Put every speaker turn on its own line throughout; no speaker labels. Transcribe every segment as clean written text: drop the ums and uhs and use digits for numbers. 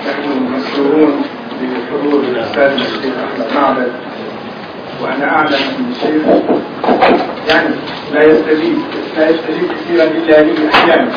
نحن مسرورون بحضور الأستاذ الشيخ أحمد معبد، وأنا أعلم أن الشيخ يعني لا يستجيب كثيرا إلا لي أحيانا،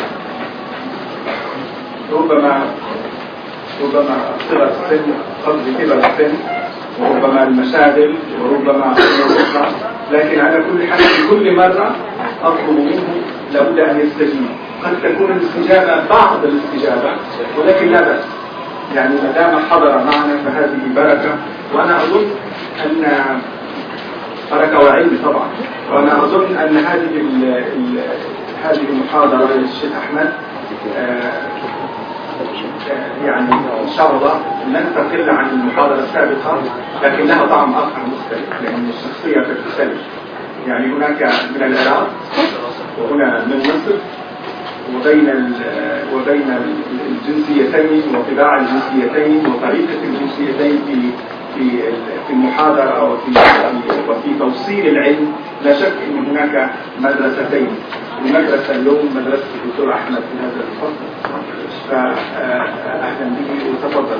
ربما صغر السن قبل كبر السن، وربما المشاغل، وربما أمور أخرى، لكن على كل حال في كل مرة أطلب منه لابد أن يستجيب. قد تكون الاستجابة بعض الاستجابة، ولكن لا بأس، يعني ما دام حضر معنا فهذه بركة. وأنا أظن أن بركة وعلم طبعا، وأنا أظن أن هذه المحاضرة للشيخ أحمد يعني إن شاء الله لن تقل عن المحاضرة السابقة، لكن لها طعم آخر مختلف، لأن الشخصية تختلف. يعني هناك من العراق، وهنا من مصر، وبين الجنسيتين وطباع الجنسيتين وطريقة الجنسيتين في المحاضرة وفي توصيل العلم. لا شك أن هناك مدرستين، المدرسة اليوم مدرسة الدكتور أحمد في هذا الفصل، فأهلا به وتفضل.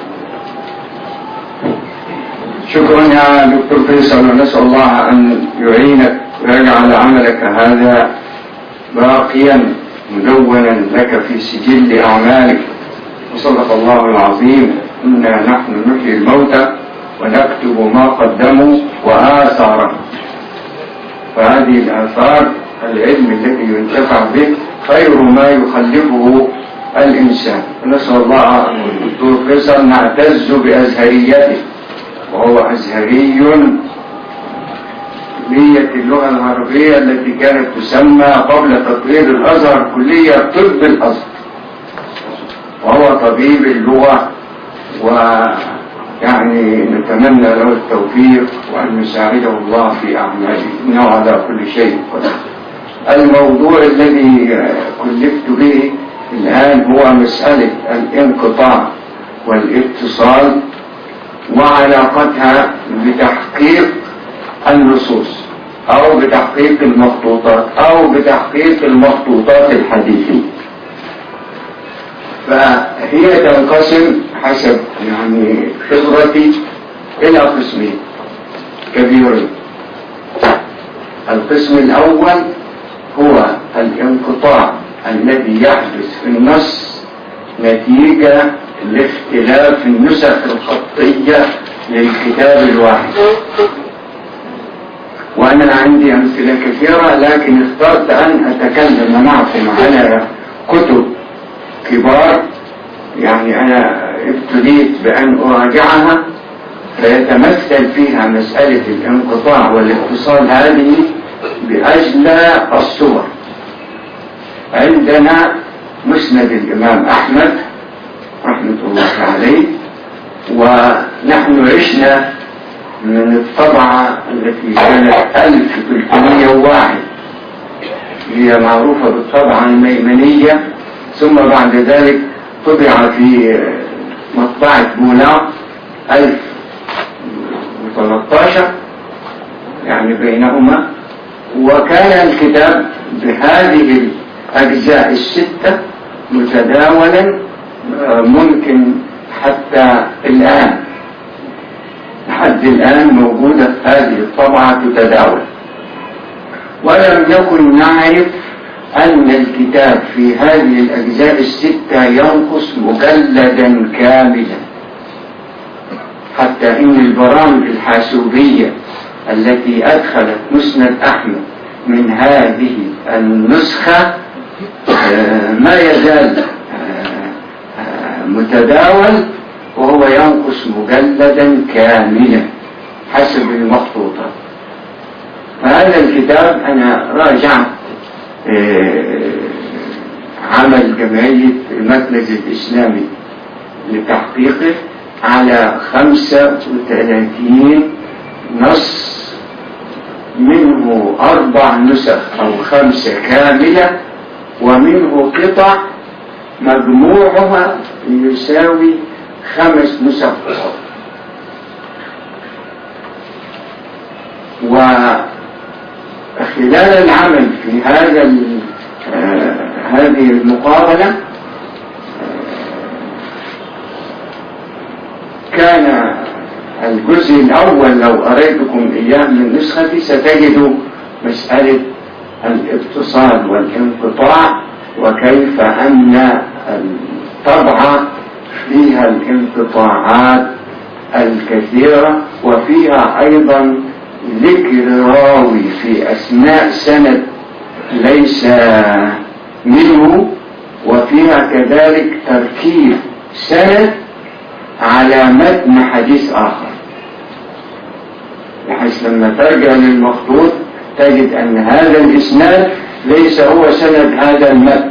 شكرا يا دكتور فيصل، ونسأل الله أن يعينك ويجعل عملك هذا باقيا مدونا لك في سجل أعمالك. وصدق الله العظيم: إنا نحن نحيي الموتى ونكتب ما قدموا وآثارهم. فهذه الآثار العلم الذي ينتفع به خير ما يخلفه الإنسان. نسأل الله الدكتور فيصل نعتز بأزهريته، وهو أزهري كلية اللغة العربية التي كانت تسمى قبل تطوير الأزهر كلية طب الأزهر، وهو طبيب اللغة، ويعني نتمنى له التوفيق وأن يساعده الله في أعماله، إنه على كل شيء قدير. الموضوع الذي كلفت به الآن هو مسألة الانقطاع والاتصال وعلاقتها بتحقيق النصوص أو بتحقيق المخطوطات أو بتحقيق المخطوطات الحديثية. فهي تنقسم حسب يعني خبرتي إلى قسمين كبيرين. القسم الأول هو الانقطاع الذي يحدث في النص نتيجة لاختلاف النسخ الخطية للكتاب الواحد. وأنا عندي أمثلة كثيرة، لكن اخترت أن أتكلم معكم على كتب كبار، يعني أنا ابتديت بأن أراجعها، فيتمثل فيها مسألة الانقطاع والاتصال هذه بأجلى الصور. عندنا مسند الإمام أحمد رحمة الله عليه، ونحن عشنا من الطبعة التي كانت 1301، هي معروفة بالطبعة الميمنية، ثم بعد ذلك طبع في مطبعة بولاق 1013 يعني بينهما. وكان الكتاب بهذه الأجزاء الستة متداولا، ممكن حتى الآن لحد الآن موجودة هذه الطبعة تتداول. ولم نكن نعرف أن الكتاب في هذه الأجزاء الستة ينقص مجلدا كاملا، حتى إن البرامج الحاسوبية التي أدخلت مسند أحمد من هذه النسخة ما يزال متداول، وهو ينقص مجلدا كاملا حسب المخطوطات. فهذا الكتاب أنا راجعت عمل جمعية المركز الإسلامي لتحقيقه على 35 نص، منه 4 نسخ أو 5 كاملة، ومنه قطع مجموعها يساوي 5 نسخ أخرى. وخلال العمل في هذه المقابلة كان الجزء الأول لو أريتكم إياه من نسختي ستجدوا مسألة الاتصال والانقطاع، وكيف أن الطبعة فيها الانقطاعات الكثيرة، وفيها أيضا ذكر راوي في أثناء سند ليس منه، وفيها كذلك تركيب سند على متن حديث آخر، بحيث لما ترجع للمخطوط تجد أن هذا الإسناد ليس هو سند هذا المتن.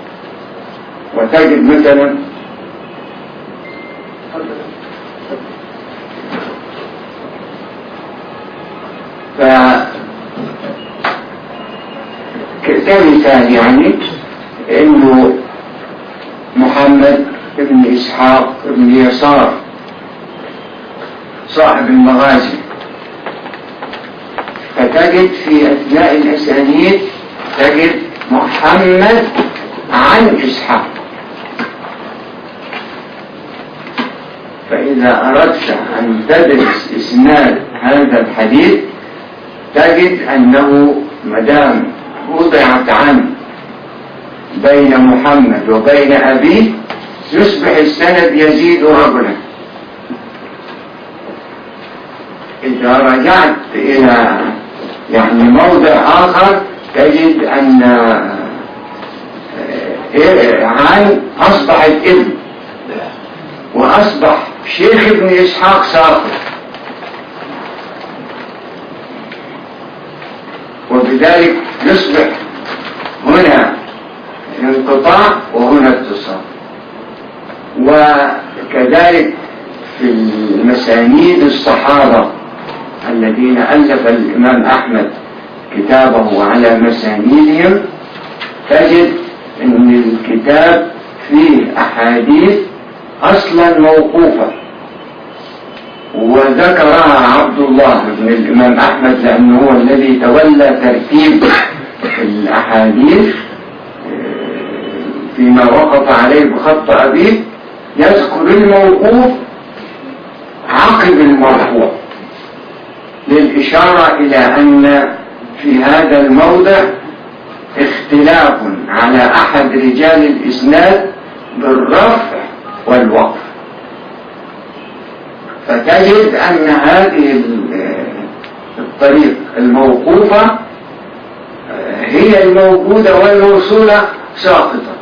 وتجد مثلا كمثال يعني انه محمد بن اسحاق بن يسار صاحب المغازي، فتجد في اثناء الاسانيد تجد محمد عن اسحاق. فاذا اردت ان تدرس اسناد هذا الحديث تجد انه مدام وضعت عنه بين محمد وبين أبيه يصبح السند يزيد رجلا. إذا رجعت إلى يعني موضع آخر تجد أن عن أصبحت ابن، وأصبح شيخ ابن إسحاق ساقط، وبذلك يصبح هنا انقطاع وهنا اتصال. وكذلك في المسانيد الصحابة الذين ألف الإمام أحمد كتابه على مسانيدهم تجد أن الكتاب فيه أحاديث أصلا موقوفة، وذكرها عبد الله بن الإمام أحمد لأنه هو الذي تولى ترتيب الأحاديث فيما وقف عليه بخط أبيه، يذكر الموقوف عقب المرفوع للإشارة إلى أن في هذا الموضع اختلاف على أحد رجال الإسناد بالرفع والوقف. فتجد أن هذه الطريق الموقوفة هي الموجودة والموصولة ساقطة.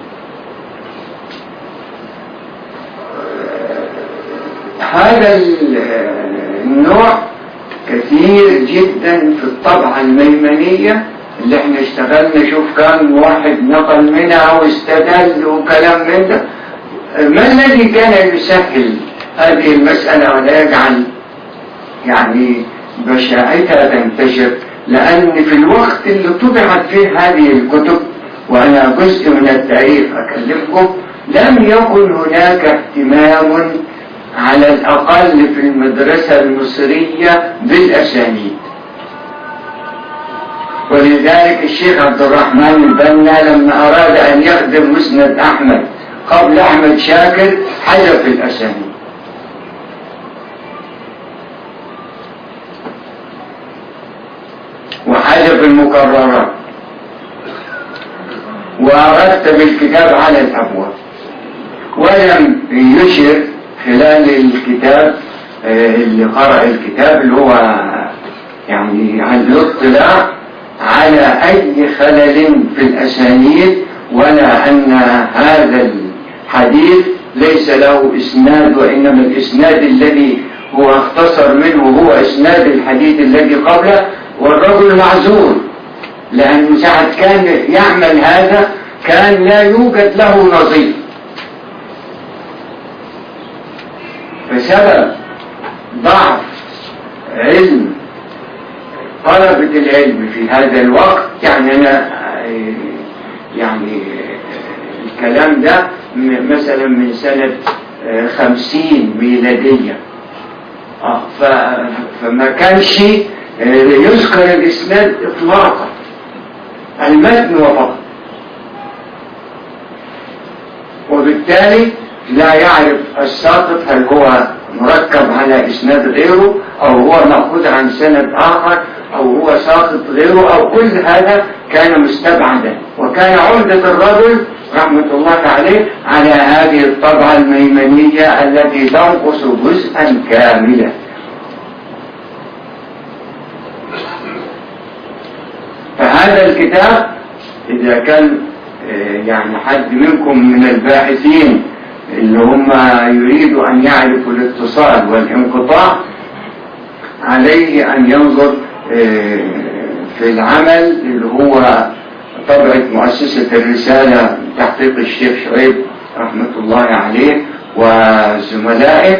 هذا النوع كثير جدا في الطبعة الميمنية اللي احنا اشتغلنا، شوف كم واحد نقل منها واستدل وكلام من ده. ما الذي كان يسهل هذه المسألة ولا يجعل يعني بشاعتها تنتشر؟ لأن في الوقت اللي طبعت فيه هذه الكتب، وأنا جزء من التاريخ أكلمكم، لم يكن هناك اهتمام على الأقل في المدرسة المصرية بالأسانيد. ولذلك الشيخ عبد الرحمن البنا لما أراد أن يخدم مسند أحمد قبل أحمد شاكر حذف الأسانيد، وحذف المكررات، ورتب الكتاب على الأبواب، ولم يشر خلال الكتاب اللي قرأ الكتاب اللي هو يعني عن الاطلاع على أي خلل في الأسانيد، ولا أن هذا الحديث ليس له إسناد، وإنما الإسناد الذي هو اختصر منه هو إسناد الحديث الذي قبله. والرجل معذور، لأن ساعة كان يعمل هذا كان لا يوجد له نظير. بسبب ضعف علم طلبة العلم في هذا الوقت، يعني أنا يعني الكلام ده مثلا من سنة 50 ميلادية، فما كانش يذكر الإسناد إطلاقا، المتن وفقط، وبالتالي لا يعرف الساقط هل هو مركب على إسناد غيره، أو هو مأخوذ عن سند آخر، أو هو ساقط غيره، أو كل هذا كان مستبعدا. وكان عمدة الرجل رحمة الله عليه على هذه الطبعة الميمنية التي تنقص جزءا كاملا. فهذا الكتاب إذا كان يعني حد منكم من الباحثين اللي هم يريدوا أن يعرفوا الاتصال والانقطاع، عليه أن ينظر في العمل اللي هو طبعة مؤسسة الرسالة تحقيق الشيخ شعيب رحمة الله عليه وزملائه،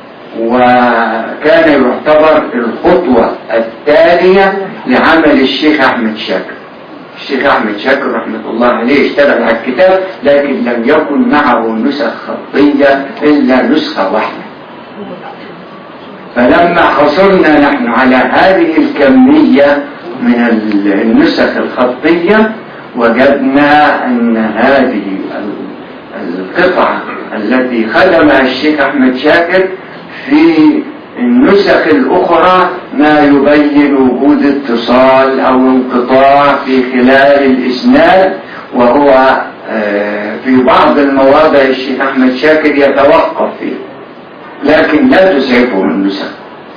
وكان يعتبر الخطوة التالية لعمل الشيخ أحمد شاكر. الشيخ أحمد شاكر رحمة الله عليه اشتغل على الكتاب، لكن لم يكن معه نسخ خطية إلا نسخة واحدة. فلما حصلنا نحن على هذه الكمية من النسخ الخطية، وجدنا أن هذه القطعة التي خدمها الشيخ أحمد شاكر في النسخ الأخرى ما يبين وجود اتصال أو انقطاع في خلال الإسناد، وهو في بعض المواضع الشيخ أحمد شاكر يتوقف فيه، لكن لا تسعفه النسخ.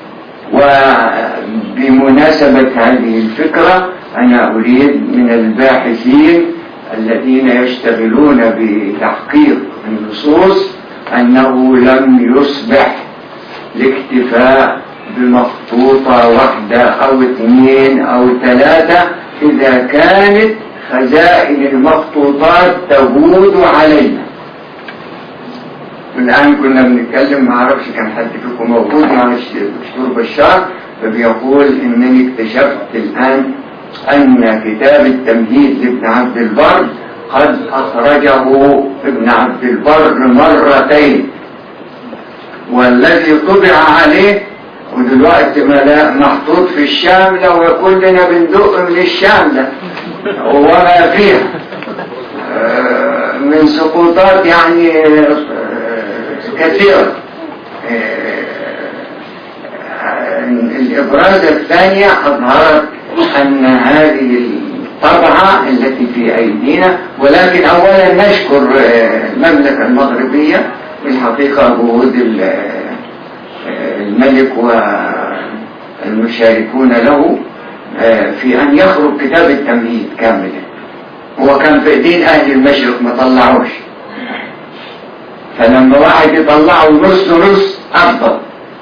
وبمناسبة هذه الفكرة أنا أريد من الباحثين الذين يشتغلون بتحقيق النصوص أنه لم يصبح الاكتفاء بمخطوطة واحدة أو 2 أو 3 إذا كانت خزائن المخطوطات تجود علينا. الآن كنا بنتكلم، ما أعرفش كان حد فيكم موجود مع الدكتور بشار، فبيقول إنني اكتشفت الآن أن كتاب التمهيد لابن عبد البر قد أخرجه ابن عبد البر 2 والذي طبع عليه ودلوقتي محطوط في الشاملة، وكلنا بندق من الشاملة وما فيها من سقوطات يعني كثيرة. الإبراز الثانية أظهرت أن هذه الطبعة التي في أيدينا، ولكن أولا نشكر المملكة المغربية بالحقيقة جهود الملك والمشاركون له في أن يخرج كتاب التمهيد كاملا. هو كان في ايدين أهل المشرق ما طلعوش، فلما واحد يطلعه نص نص أفضل.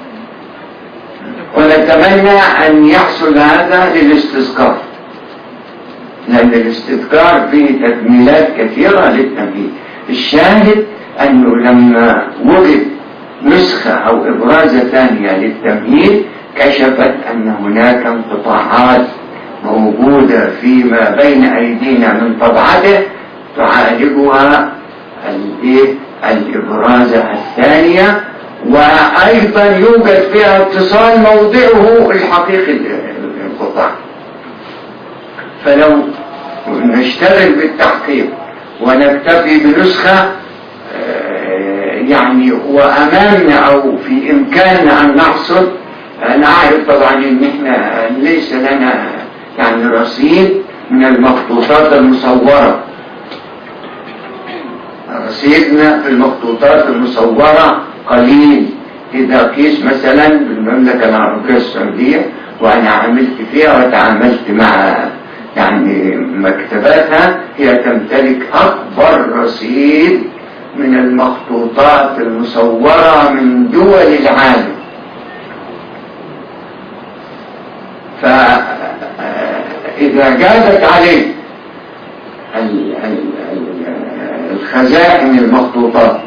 ونتمنى أن يحصل هذا للاستذكار، لأن الاستذكار فيه تكميلات كثيرة للتمهيد. الشاهد أنه لما وجد نسخة أو إبرازة ثانية للتمهيد كشفت أن هناك انقطاعات موجودة فيما بين أيدينا من طبعته تعالجها الإبرازة الثانية، وأيضا يوجد فيها اتصال موضعه الحقيقي الانقطاع. فلو نشتغل بالتحقيق ونكتفي بنسخة يعني وأمامنا أو في إمكاننا أن نحصل. أنا أعرف طبعا إن إحنا ليس لنا يعني رصيد من المخطوطات المصورة. رصيدنا في المخطوطات المصورة قليل إذا قيس مثلا بالمملكة العربية السعودية، وأنا عملت فيها وتعاملت مع يعني مكتباتها، هي تمتلك أكبر رصيد من المخطوطات المصورة من دول العالم. فإذا جازت عليه الخزائن المخطوطات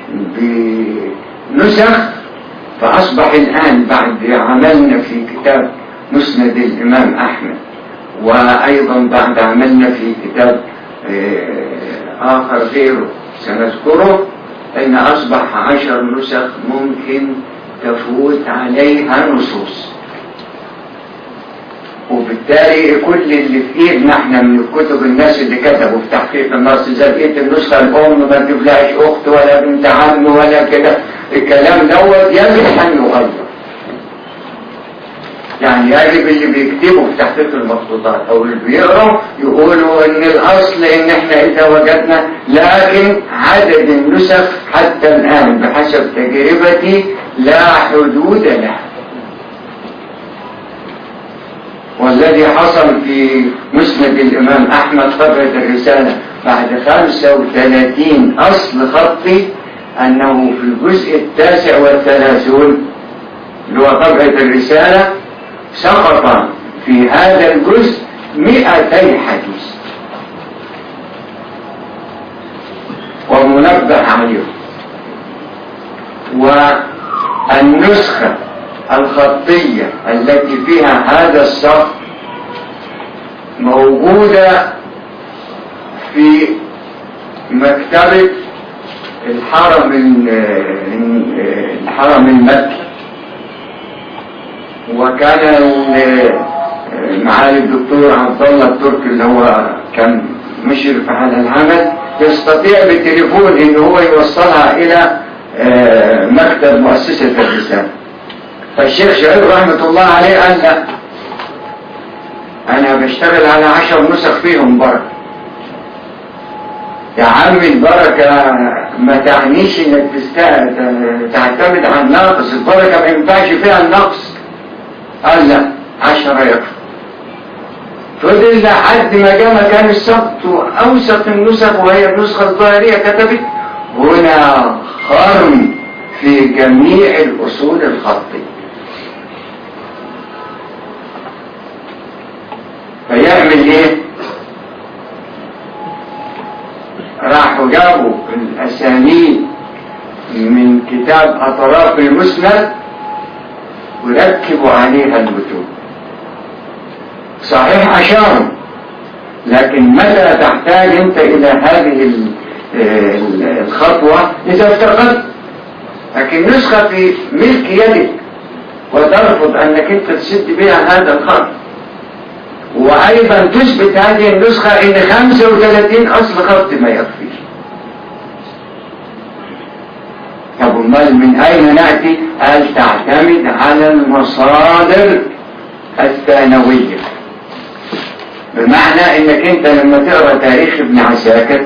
بنسخ، فأصبح الآن بعد عملنا في كتاب مسند الإمام أحمد، وأيضا بعد عملنا في كتاب آخر غيره سنذكره، أن أصبح 10 نسخ ممكن تفوت عليها نصوص. وبالتالي كل اللي في ايدنا احنا من الكتب، الناس اللي كتبوا في تحقيق النص، اذا لقيت النسخه الام ما تجيبلهاش اخت ولا بنت عم ولا كده، الكلام دوت يجب أن يغير. يعني يجب اللي بيكتبوا في تحقيق المخطوطات أو اللي بيقروا يقولوا إن الأصل إن إحنا إذا وجدنا، لكن عدد النسخ حتى الآن بحسب تجربتي لا حدود له. والذي حصل في مسند الإمام أحمد طبعة الرسالة بعد 35 أصل خطي أنه في الجزء 39 اللي هو طبعة الرسالة سقط في هذا الجزء 200 حديث ومنبه عليه. والنسخة الخطية التي فيها هذا السقط موجودة في مكتبة الحرم المكي، وكان معالي الدكتور عبد الله التركي اللي هو كان مشرف على العمل يستطيع بالتليفون ان هو يوصلها الى مكتب مؤسسة الرسالة. فالشيخ شعيب رحمة الله عليه قال لا، انا بشتغل على 10 نسخ فيهم بركة. يا عم البركة ما تعنيش انك تعتمد على الناقص، البركة ما ينفعش فيها النقص. قال لا، 10 يكفي. فضل لحد ما جاء مكان السقط واوثق النسخ وهي النسخة الظاهرية كتبت هنا خرم في جميع الاصول الخطية. فيعمل ايه؟ راحوا جابوا الاسانيد من كتاب اطراف المسند وركبوا عليها المتون. صحيح اشاروا، لكن متى تحتاج انت الى هذه الخطوة اذا افتقدت؟ لكن نسخة في ملك يدك وترفض انك انت تسد بها هذا الخط، وايضا تثبت هذه النسخة ان 35 اصل خط ما يكفيش. طب امال من اين نأتي؟ قال تعتمد على المصادر الثانوية، بمعنى انك انت لما تقرأ تاريخ ابن عساكر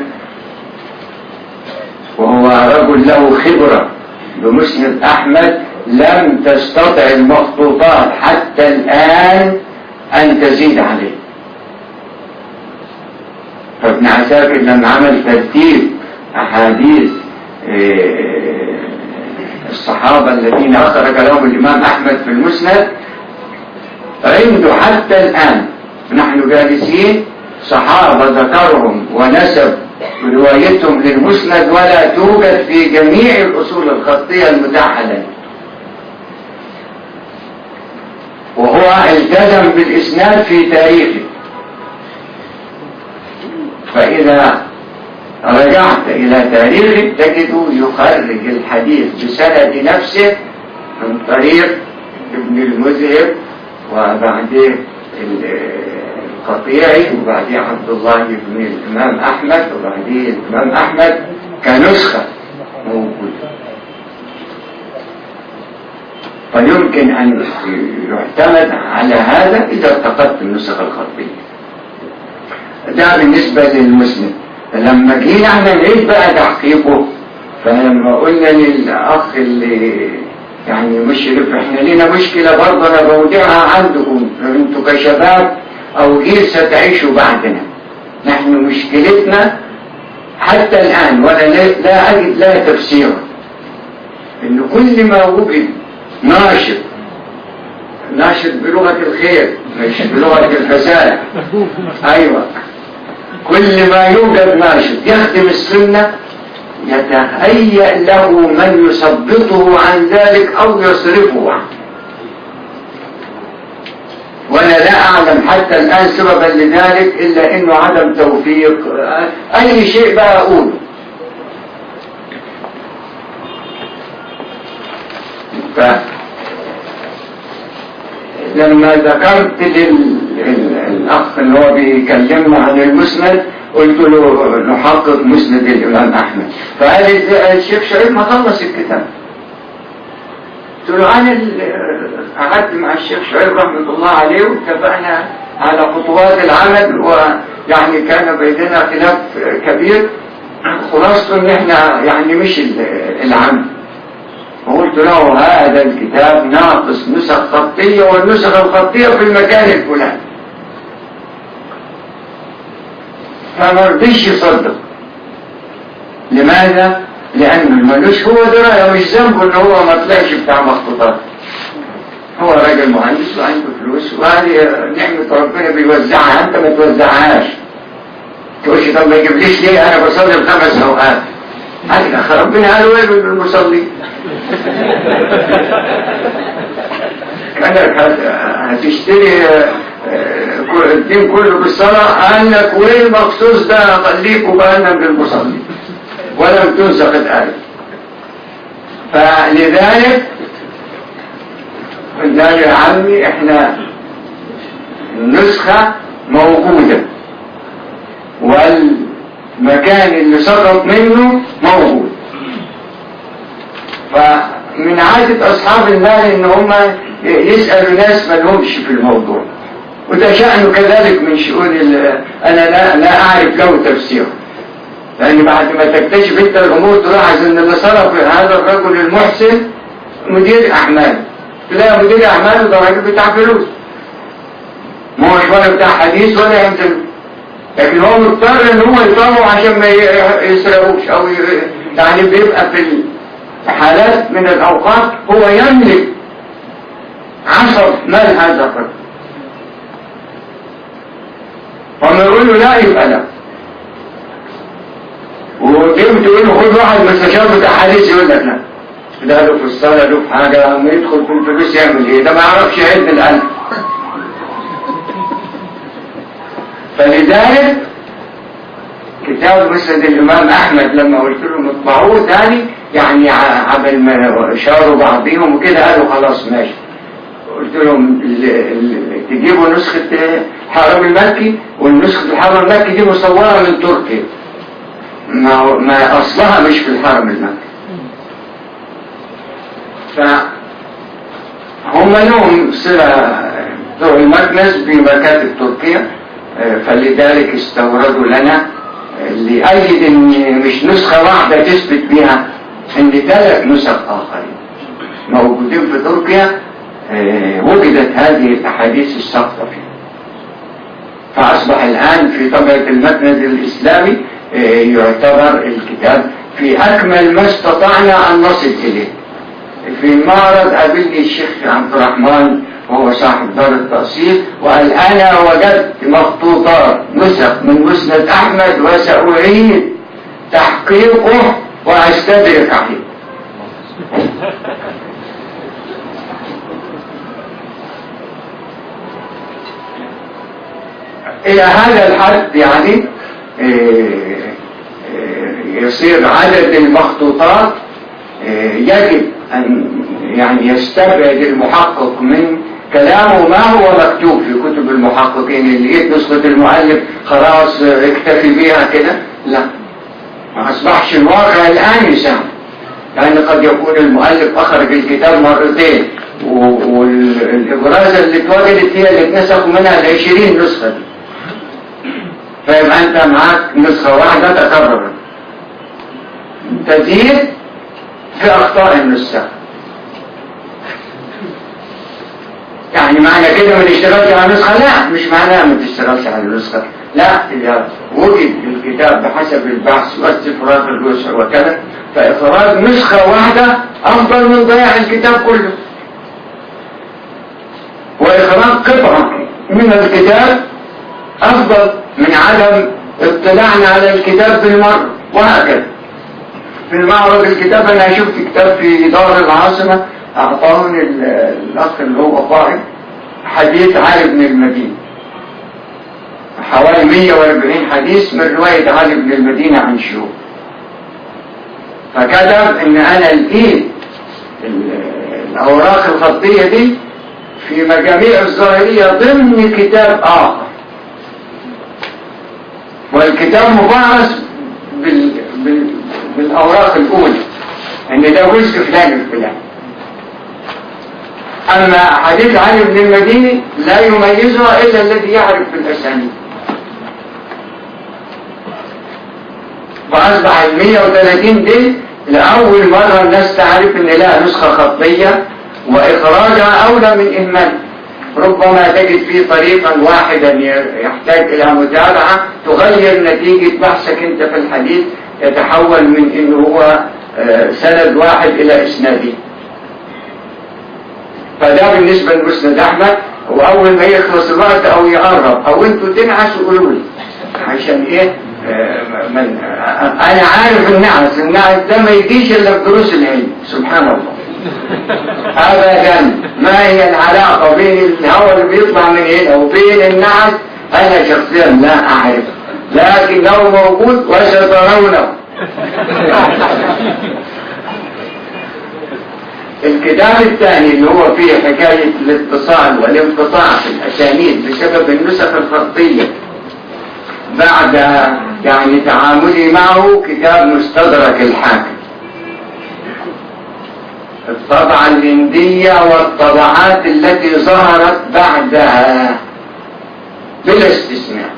وهو رجل له خبرة بمسند احمد، لم تستطع المخطوطات حتى الان ان تزيد عليه. فابن عساكر لما عمل ترتيب احاديث الصحابة الذين اخرج لهم الامام احمد في المسند، عنده حتى الان نحن جالسين صحابة ذكرهم ونسب روايتهم للمسند ولا توجد في جميع الاصول الخطية المتاحة لنا. وهو التزم بالإسناد في تاريخه. فإذا رجعت إلى تاريخه تجده يخرج الحديث بسند نفسه من طريق ابن المذهب وبعدين القطيعي وبعدين عبد الله بن الإمام أحمد وبعدين الإمام أحمد كنسخة موجودة. فيمكن أن يعتمد على هذا إذا ارتقت النسخ الخطية. ده بالنسبة للمسند. لما جينا نعيد بقى تحقيقه، فلما قلنا للأخ اللي يعني مشرف احنا لنا مشكلة برضه أنا بودعها عندكم انتوا كشباب أو جيل ستعيشوا بعدنا. نحن مشكلتنا حتى الآن ولا لا أجد لها تفسير، إن كل ما وجد ناشد بلغة الخير مش بلغة الفساد. أيوة، كل ما يوجد ناشد يخدم السنة يتهيأ له من يثبطه عن ذلك أو يصرفه عنه. وأنا لا أعلم حتى الآن سببا لذلك إلا إنه عدم توفيق أي شيء بقى أقوله. لما ذكرت للأخ اللي هو بيكلمنا عن المسند قلت له نحقق مسند الإمام أحمد، فقال الشيخ شعيب ما خلص الكتاب. قلت له أنا قعدت مع الشيخ شعيب رحمة الله عليه واتفقنا على خطوات العمل، ويعني كان بيننا خلاف كبير، خلاصته ان احنا يعني مش العمل. وقلت له هذا الكتاب ناقص نسخ خطية، والنسخ الخطية في المكان الفلاني. فما رضيش يصدق. لماذا؟ لأنه ملوش هو دراية، مش ذنبه ان هو ما طلعش بتاع مخطوطات. هو راجل مهندس وعنده فلوس، وهذه نعمة ربنا بيوزعها، انت ما توزعهاش. تقولش طب ما يجيبليش ليه؟ انا بصلي ب5 اوقات. قال ربنا قال ويل للمصلي. كانك هتشتري الدين كله بالصلاة، قال لك ويل مخصوص ده خليك وبأنم للمصلي، ولم تنسخ الآية. فلذلك قلنا له يا عمي احنا النسخة موجودة، والمكان اللي سقط منه موجود. فمن عادة أصحاب المال إن هم يسألوا ناس ما لهمش في الموضوع، وده شأنه كذلك من شؤون أنا لا أعرف له تفسير. لأن بعد ما تكتشف أنت الأمور تلاحظ إن اللي صرف هذا الرجل المحسن مدير أعمال، تلاقي مدير أعمال ده راجل بتاع فلوس، ما هوش ولا بتاع حديث ولا يمتلك، لكن هو مضطر إن هو يطلعه عشان ما يسرقوش، أو يعني بيبقى في حالات من الأوقات هو يملك عصب مال هذا الرجل، فما يقول له لا يبقى لا. وتيجي تقول له خد واحد مستشار بتاع حديث، يقول لك لا، ده له في الصلاة له في حاجة، لما يدخل في الفلوس يعمل ايه؟ ده ما يعرفش يعد القلب. فلذلك كتاب مسند الإمام أحمد لما قلت لهم اطبعوه ثاني، يعني عمل ما شاروا بعضهم وكده، قالوا خلاص ماشي. قلت لهم تجيبوا نسخة الحرم المكي، والنسخة الحرم المكي دي مصورة من تركيا، ما أصلها مش في الحرم المكي. فهم لهم صلة بتوع المكنس بمكاتب تركيا، فلذلك استوردوا لنا اللي أيد إن مش نسخة واحدة تثبت بها إن 3 نسخ آخرين موجودين في تركيا وجدت هذه الأحاديث الساقطة فيه. فأصبح الآن في طبعة المكنس الإسلامي يعتبر الكتاب في أكمل ما استطعنا أن نصل إليه. في المعرض قابلني الشيخ عبد الرحمن وهو صاحب دار التأصيل، وقال أنا وجدت مخطوطات نسخ من مسند أحمد وسأعيد تحقيقه وأستدرك عليه. إلى هذا الحد يعني يصير عدد المخطوطات يجب أن يعني يستبعد المحقق من كلامه ما هو مكتوب في كتب المحققين، اللي لقيت نسخة المؤلف خلاص اكتفي بيها كده، لا، ما أصبحش الواقع الآن يسمى، لأن قد يكون المؤلف أخرج الكتاب مرتين، والإبرازة اللي اتوجدت هي اللي اتنسخوا منها 20 نسخة، فيبقى أنت معاك نسخة واحدة تكررت، تزيد في أخطاء النسخة. يعني معنى كده ما تشتغلش على النسخة؟ لا، مش معناها ما تشتغلش على النسخة، لا، إذا وجد الكتاب بحسب البحث واستفراغ الوسع وكذا، فإخراج نسخة واحدة أفضل من ضياع الكتاب كله، وإخراج قطعة من الكتاب أفضل من عدم اطلاعنا على الكتاب بالمرة، وهكذا. في المعرض الكتاب أنا شفت كتاب في دار العاصمة أعطاني الأخ اللي هو قائد حديث علي بن المدينة، حوالي 140 حديث من رواية علي بن المدينة عن شيوخ، فكتب إن أنا لقيت الأوراق الخطية دي في مجاميع الظاهرية ضمن كتاب آخر، والكتاب مبارس بالأوراق الأولى إن ده جزء فلان الفلان. أما حديث علي بن المديني لا يميزها إلا الذي يعرف بالأسانيد. فأصبح 130 دي لأول مرة الناس تعرف أن لها نسخة خطية، وإخراجها أولى من إهمال. ربما تجد فيه طريقا واحدا يحتاج إلى متابعة تغير نتيجة بحثك أنت في الحديث، يتحول من أنه هو سند واحد إلى إسنادين. فده بالنسبة لمسند أحمد. وأول ما يخلص الوقت أو يقرب أو أنتوا تنعسوا قولوا لي عشان إيه أنا عارف النعس ده ما يجيش إلا في دروس العلم. سبحان الله. أبدا ما هي العلاقة بين الهواء اللي بيطلع من هنا وبين النعس؟ أنا شخصيا لا أعرف، لكنه موجود وسترونه. الكتاب الثاني اللي هو فيه حكاية الاتصال والانقطاع في الأسانيد بسبب النسخ الخطية بعد يعني تعاملي معه، كتاب مستدرك الحاكم، الطبعة الهندية والطبعات التي ظهرت بعدها بلا استثناء.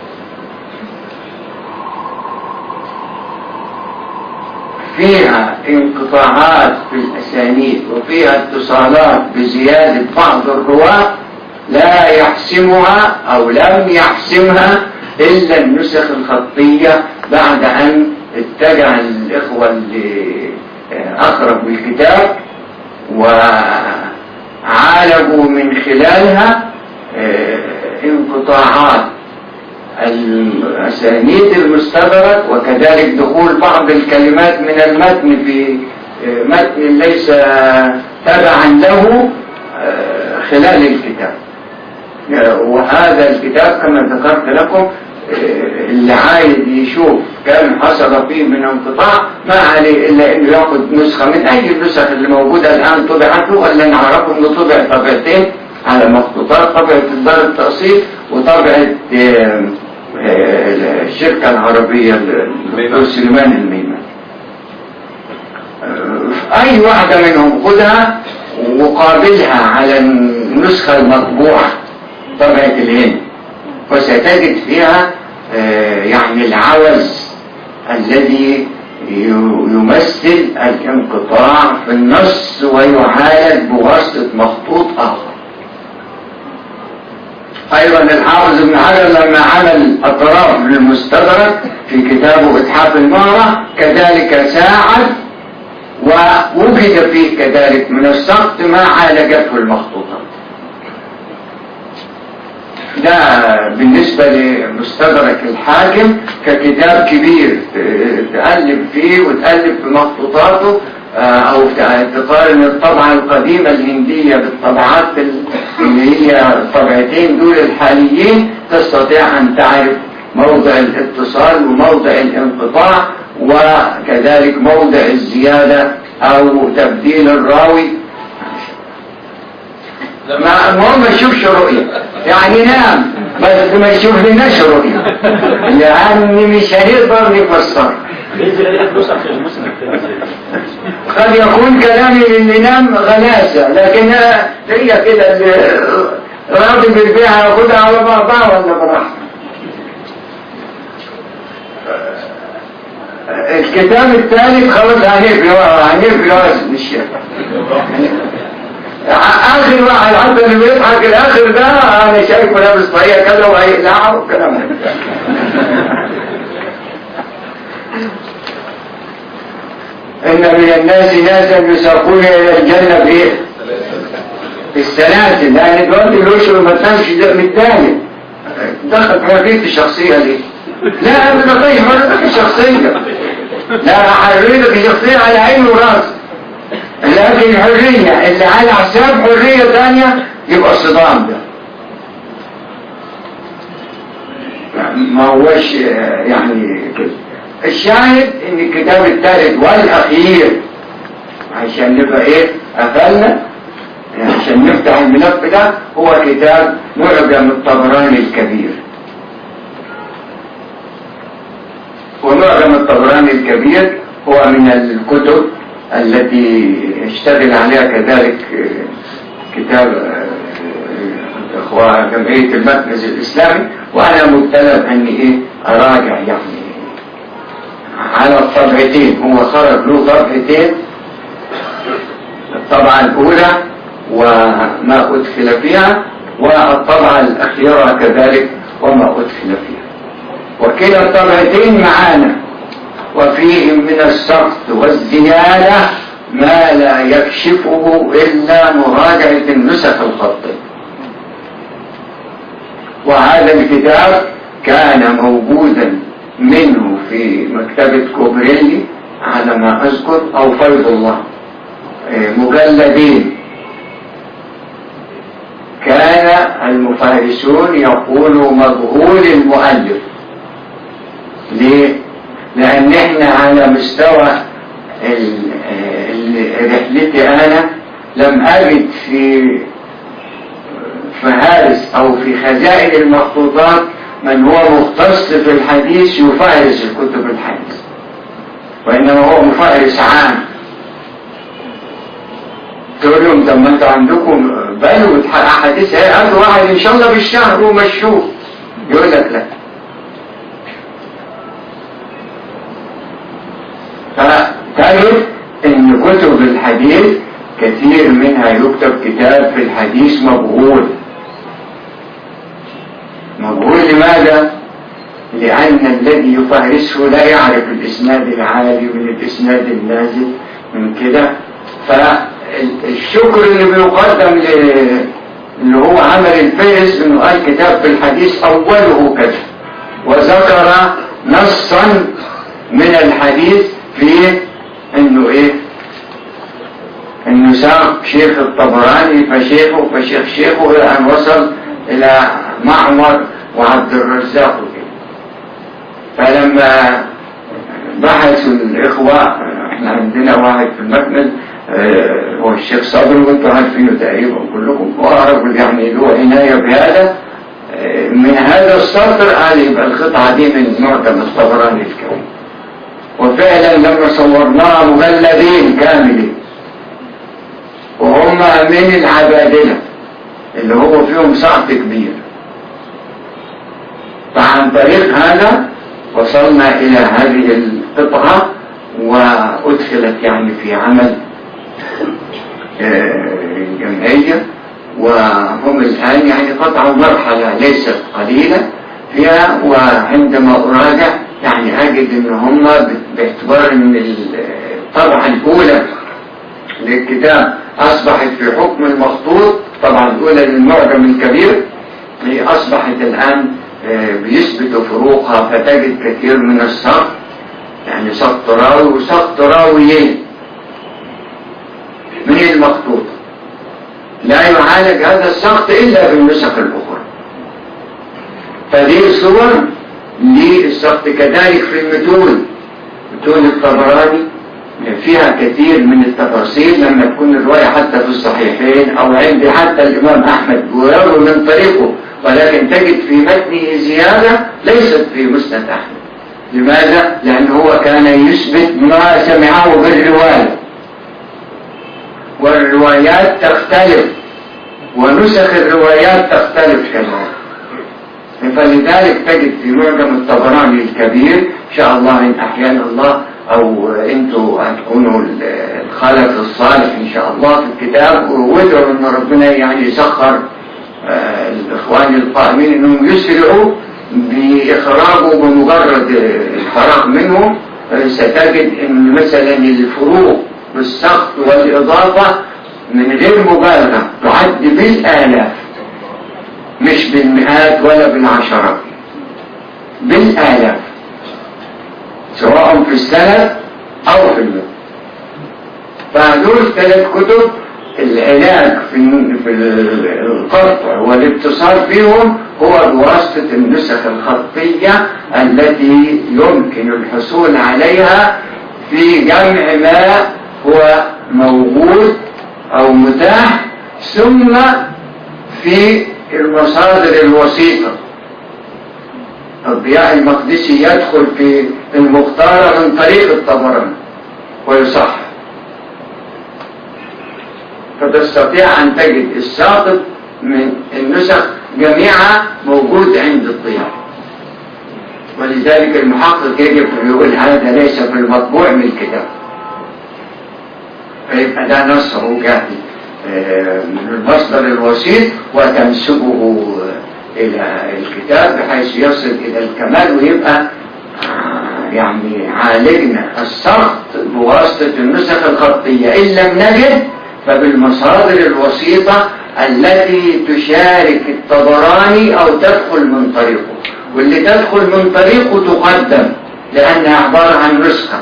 فيها انقطاعات في الأسانيد وفيها اتصالات بزيادة بعض الرواة لا يحسمها أو لم يحسمها إلا النسخ الخطية بعد أن اتجه الإخوة اللي أخرجوا الكتاب وعالجوا من خلالها انقطاعات الأسانيد المستدرك، وكذلك دخول بعض الكلمات من المتن في متن ليس تبعا له خلال الكتاب. وهذا الكتاب كما ذكرت لكم اللي عايز يشوف كم حصل فيه من انقطاع ما عليه إلا إنه يأخذ نسخة من أي النسخ اللي موجودة الآن طبعت له، ولا نعرفه إنه طبع طبعتين على مخطوطات، طبعة دار التقسيط وطبعة الشركة العربية سليمان الميمن. أي واحدة منهم خدها وقابلها على النسخة المطبوعة طبعة الهند، وستجد فيها يعني العوز الذي يمثل الانقطاع في النص ويعالج بواسطة مخطوط آخر. أيضا الحافظ ابن حجر لما عمل أطراف للمستدرك في كتابه إتحاف المهرة كذلك ساعد، ووجد فيه كذلك من السقط ما عالجته المخطوطات. ده بالنسبة لمستدرك الحاكم ككتاب كبير تألف فيه وتألف في مخطوطاته، أو تقارن الطبعة القديمة الهندية بالطبعات اللي هي الطبعتين دول الحاليين، تستطيع أن تعرف موضع الاتصال وموضع الانقطاع وكذلك موضع الزيادة أو تبديل الراوي. ما يشوفش رؤية يعني نام، بس ما يشوف لناش رؤية لأن مش هنقدر نفسر. قد يكون كلامي للي نام غلاسة، لكن هي كده اللي راضي بالبيع ياخدها على بعضها ولا براحته. الكتاب الثالث خلاص هنقفل وزن الشيخ. اخر واحد حتى اللي بيضحك الاخر ده انا شايفه لابس طريقه كذا وهيقلعه والكلام ده. ان من الناس ناسا يساقون الى الجنه بايه؟ بالسلاسل، لان دلوقتي الاشهر ما تنامش ده من الثاني دخل حريتي الشخصيه ليه؟ لا ابدا، طيب حريتك الشخصيه، لا حريتك الشخصيه على عيني وراسي، لكن الحرية اللي على حساب حرية ثانية يبقى صدام. ده ما هوش يعني كده. الشاهد ان الكتاب الثالث والاخير عشان نبقى ايه قفلنا، عشان نفتح الملف ده، هو كتاب معجم الطبراني الكبير. ومعجم الطبراني الكبير هو من الكتب التي اشتغل عليها كذلك كتاب جمعية المركز الإسلامي، وأنا مبتلى أني أراجع يعني على الطبعتين. هو خرج له طبعتين، الطبعة الأولى وما أدخل فيها، والطبعة الأخيرة كذلك وما أدخل فيها، وكلا الطبعتين معانا، وفيه من السقط والزيادة ما لا يكشفه إلا مراجعة النسخ الخطية. وهذا الكتاب كان موجودا منه في مكتبة كوبريلي على ما أذكر، أو فيض الله، مجلدين. كان المفارسون يقولوا مجهول المؤلف. ليه؟ لأن احنا على مستوى رحلتي أنا لم أجد في فهارس أو في خزائن المخطوطات من هو مختص في الحديث يفهرس الكتب الحديث، وإنما هو مفهرس عام. تقول لهم طب ما انتوا عندكم بلوة أحاديث، هاتوا واحد إن شاء الله بالشهر ومشوه، يقول لك لا. فتجد إن كتب الحديث كثير منها يكتب كتاب في الحديث مجهول. مجهول لماذا؟ لأن الذي يفهرسه لا يعرف الإسناد العالي من الإسناد النازل من كده. فالشكر اللي بيقدم اللي هو عمل الفهرس إنه قال كتاب في الحديث أوله كذا، وذكر نصا من الحديث في إنه إنه ساق شيخ الطبراني فشيخه فشيخ شيخه إلى أن وصل إلى معمر وعبد الرزاق وكده. فلما بحثوا الإخوة، احنا عندنا واحد في المكمل هو الشيخ صبري، وانتوا عارفينه تقريبا كلكم، هو رجل يعني له عناية بهذا. من هذا السطر قال يبقى القطعة دي من معجم الطبراني الكريم. وفعلا لما صورناها مجلدين كاملين، وهم من العبادلة اللي هو فيهم سقط كبير. فعن طريق هذا وصلنا إلى هذه القطعة، وأدخلت يعني في عمل جمعية، وهم الآن يعني قطعوا مرحلة ليست قليلة فيها. وعندما أراجع يعني أجد إن هم باعتبار إن الطبعة الأولى للكتاب أصبحت في حكم المخطوط، طبعا الأولى للمعجم الكبير، هي أصبحت الآن بيثبت فروقها، فتجد كثير من السقط، يعني سقط راوي وسقط راويين من المخطوط، لا يعالج هذا السقط إلا بالنسخ الأخرى. فدي صور للسقط. كذلك في المتون، متون الطبراني فيها كثير من التفاصيل لما تكون الرواية حتى في الصحيحين أو عند حتى الإمام أحمد ويروي من طريقه، ولكن تجد في متنه زيادة ليست في مسند أحمد. لماذا؟ لأنه هو كان يثبت ما سمعه بالرواية، والروايات تختلف، ونسخ الروايات تختلف كمان. فلذلك تجد في معجم الطبراني الكبير إن شاء الله إن أحيانا الله أو أنتوا هتكونوا الخلف الصالح إن شاء الله في الكتاب، وادعوا إن ربنا يعني يسخر الإخوان القائمين إنهم يسرعوا بإخراجه بمجرد الفراغ منه. ستجد إن مثلا الفروق بالسقط والإضافة من غير مبالغة تعد بالآلاف، مش بالمئات ولا بالعشرات، بالآلاف، سواء في السند أو في المتن. فهذول 3 كتب العلاج في القطع والاتصال فيهم هو بواسطة النسخ الخطية التي يمكن الحصول عليها في جمع ما هو موجود أو متاح، ثم في المصادر الوسيطة. الضياء المقدسي يدخل في المختار من طريق الطبراني ويصح. فتستطيع أن تجد الساقط من النسخ جميعها موجود عند الطيار. ولذلك المحقق يجب يقول هذا ليس في المطبوع من الكتاب، فيبقى ده نصه جاهز من المصدر الوسيط وتنسبه إلى الكتاب بحيث يصل إلى الكمال، ويبقى يعني عالجنا السقط بواسطة النسخ الخطية. إن لم نجد فبالمصادر الوسيطة التي تشارك الطبراني أو تدخل من طريقه، واللي تدخل من طريقه تقدم لأنها عبارة عن نسخة.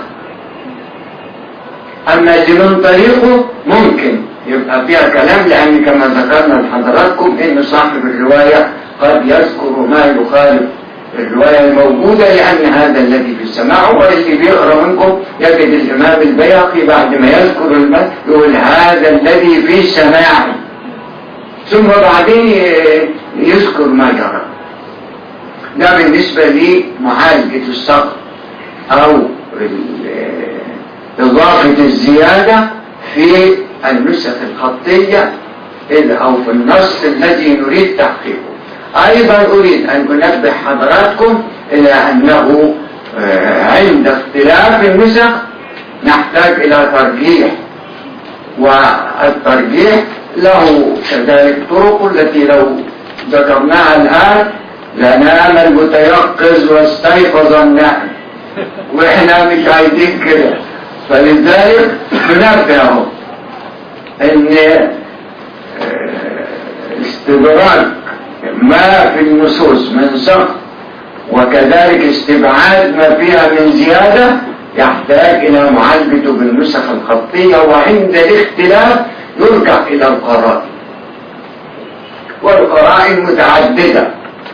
أما اللي من طريقه ممكن يبقى فيها كلام، لأن كما ذكرنا لحضراتكم إن صاحب الرواية قد يذكر ما يخالف الرواية الموجودة، لأن هذا الذي في السماع. واللي بيقرأ منكم يجد الإمام البيهقي بعد ما يذكر المتن يقول هذا الذي في سماعي، ثم بعدين يذكر ما جرى. ده بالنسبة لمعالجة السقط أو إضافة الزيادة في النسخ الخطية أو في النص الذي نريد تحقيقه. أيضا أريد أن أنبه حضراتكم إلى أنه عند اختلاف النسخ نحتاج إلى ترجيح، والترجيح له كذلك طرق التي لو ذكرناها الآن لنام المتيقظ واستيقظ النائم، وإحنا مش عايزين كده. فلذلك ننبه أن استدراج ما في النصوص من سقط وكذلك استبعاد ما فيها من زيادة يحتاج إلى معالجته بالنسخ الخطية، وعند الاختلاف يرجع إلى القرائن، والقرائن متعددة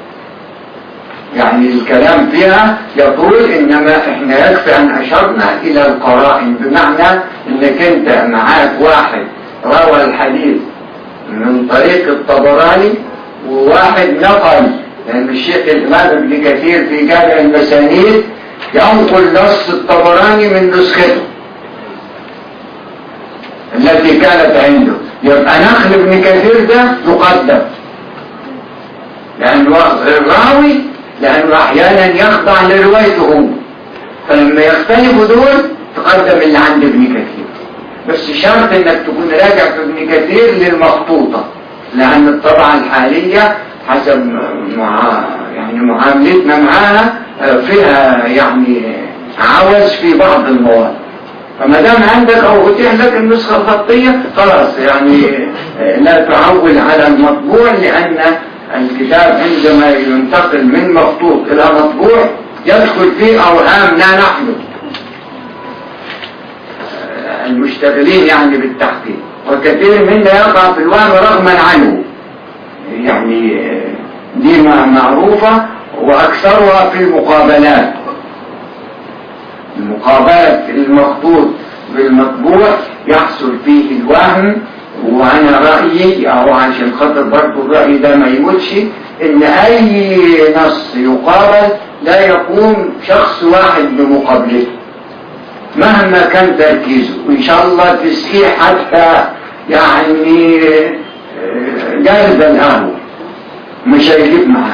يعني الكلام فيها يطول، إنما إحنا يكفي أن أشرنا إلى القرائن، بمعنى إنك أنت معاك واحد روى الحديث من طريق الطبراني وواحد نقل، لأن الشيخ الإمام ابن كثير في جامع المسانيد ينقل نص الطبراني من نسخته التي كانت عنده، يبقى نقل ابن كثير ده يقدم لأنه الراوي، لأنه أحيانا يخضع لروايته، فلما يختلفوا دول تقدم اللي عند ابن كثير. بس شرط انك تكون راجع في ابن كثير للمخطوطة، لأن الطبعة الحالية حسب يعني معاملتنا معاها فيها يعني عوز في بعض المواد، فما دام عندك أو أتيح لك النسخة الخطية خلاص يعني لا تعول على المطبوع، لأن الكتاب عندما ينتقل من مخطوط إلى مطبوع يدخل فيه أوهامنا نحن المشتغلين يعني بالتحقيق، وكثير منا يقع في الوهم رغما عنه، يعني دي معروفة، وأكثرها في المقابلات. المقابلة المخطوط بالمطبوع يحصل فيه الوهم. وأنا رأيي أو عشان خاطر برضو الرأي ده ما يموتش، إن أي نص يقابل لا يقوم شخص واحد بمقابلته مهما كان تركيزه، وإن شاء الله تسقيه حتى يعني جلد القهوة مش هيجيب معاه،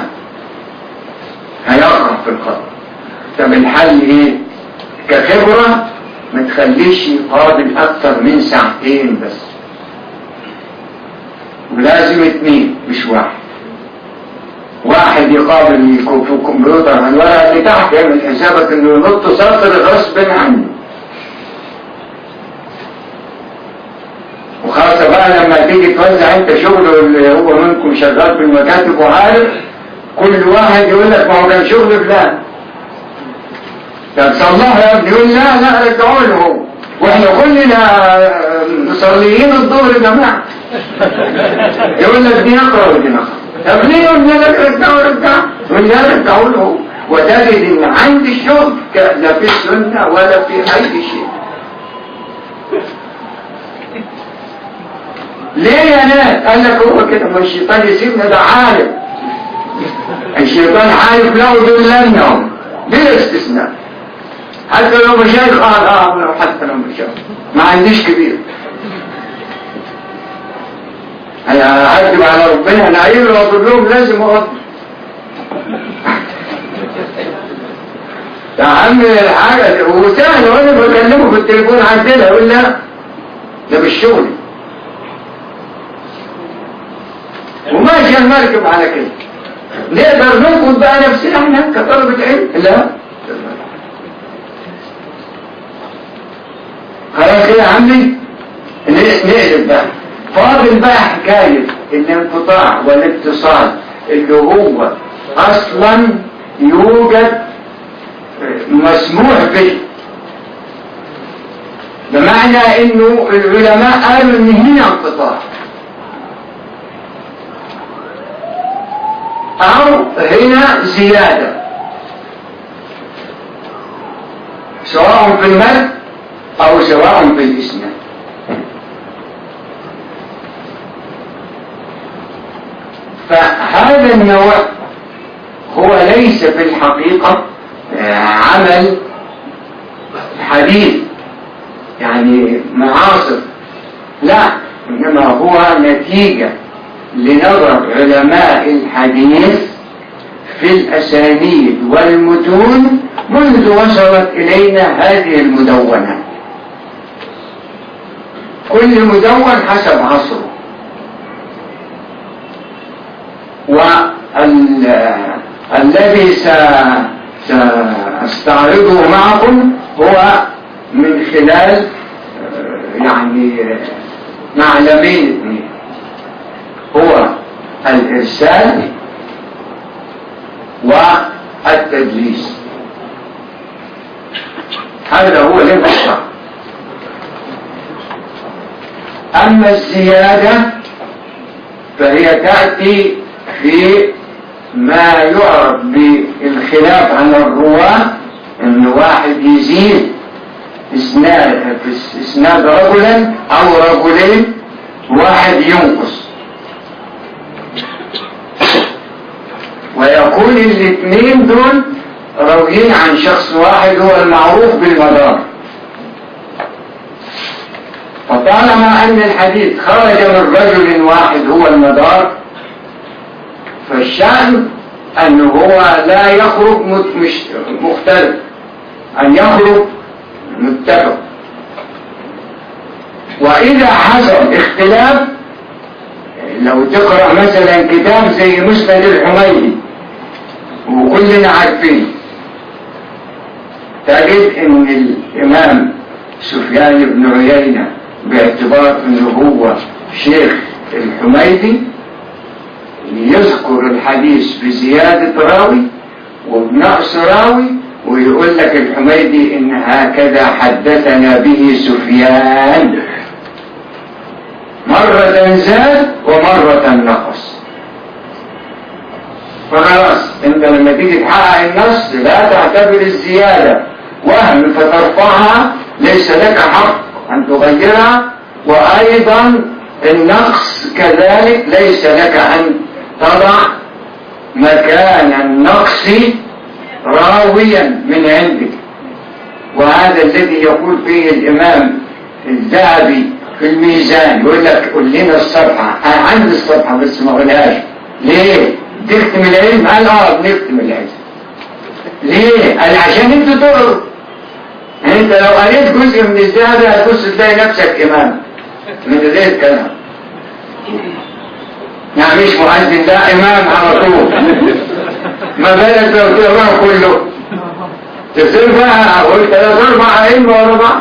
هيقع في الخط. طب الحل ايه؟ كخبرة ما تخليش يقابل أكثر من ساعتين بس، ولازم 2 مش 1. واحد يقابل في الكمبيوتر من الورقة اللي تحت يعمل حسابك انه ينط سطر غصب عنه، وخاصة بقى لما تيجي توزع انت شغله اللي هو منكم شغال في المكاتب وعارف كل واحد يقول لك ما هو كان شغل فلان، طب صلحه يا ابني، يقول لا رجعوا له، واحنا كلنا مصليين الظهر يا جماعه، يقول لك دي نقرا ودي نقرا، طب ليه قلنا لك رجعوا يقول لا رجعوا له، وتجد ان عند الشغل لا في السنه ولا في اي شيء. ليه يا ناس؟ قال لك هو كده، ما الشيطان يسيبنا، ده عارف، الشيطان عارف له دلنهم بلا استثناء، حتى لو مشايخ حتى لو مشايخ ما عنديش كبير. انا اكذب على ربنا؟ انا عيل واقول لهم لازم اقدر. يا عم الحاجة وسهل، وانا بكلمه في التليفون عدلها يقول لا ده مش شغلي، وماشي المركب على كده. نقدر ننقذ بقى نفسنا احنا كطلبة علم؟ لا. خلاص كده يا عمي نقلب بقى. فاضل بقى حكاية الانقطاع والاتصال اللي هو اصلا يوجد مسموح به، بمعنى انه العلماء قالوا ان هنا انقطاع او هنا زيادة، سواء في المد او سواء في الاسناد. فهذا النوع هو ليس في الحقيقة عمل حديث يعني معاصر، لا، إنما هو نتيجة لنظر علماء الحديث في الأسانيد والمتون منذ وصلت إلينا هذه المدونة، كل مدون حسب عصره. والذي سأستعرضه معكم هو من خلال يعني معلمين اثنين، هو الإرسال والتدليس. هذا هو الانقطاع. أما الزيادة فهي تأتي في ما يعرف بالخلاف على الرواة، ان واحد يزيد اسناد رجلا او رجلين، واحد ينقص، ويكون الاثنين دول راويين عن شخص واحد هو المعروف بالمدار. فطالما ان الحديث خرج من رجل واحد هو المدار، فالشأن أنه هو لا يخرج مختلف، أن يخرج متفق. وإذا حصل اختلاف، لو تقرأ مثلا كتاب زي مسند الحميدي وكلنا عارفين، تجد أن الإمام سفيان بن عيينة باعتبار أنه هو شيخ الحميدي يذكر الحديث بزيادة راوي وبنقص راوي، ويقول لك الحميدي إن هكذا حدثنا به سفيان، مرة زاد ومرة نقص. فخلاص انت لما تيجي تحقق النص لا تعتبر الزيادة وهم فترفعها، ليس لك حق أن تغيرها، وأيضا النقص كذلك ليس لك أن تضع مكان النقص راويا من عندك. وهذا الذي يقول فيه الإمام الذهبي في الميزان، يقول لك قل لنا الصفحة، أنا عندي الصفحة بس ما قولهاش. ليه؟ تكتم العلم؟ قال بنكتم العلم. ليه؟ قال عشان انت تقرأ. انت لو قريت جزء من الذهبي هتبص تلاقي نفسك إمام من غير الكلام. يعني مش مؤذن، لا إمام على طول. ما بالك لو تقرأ كله تصير بقى قلت 3-4 علم ورا بعض.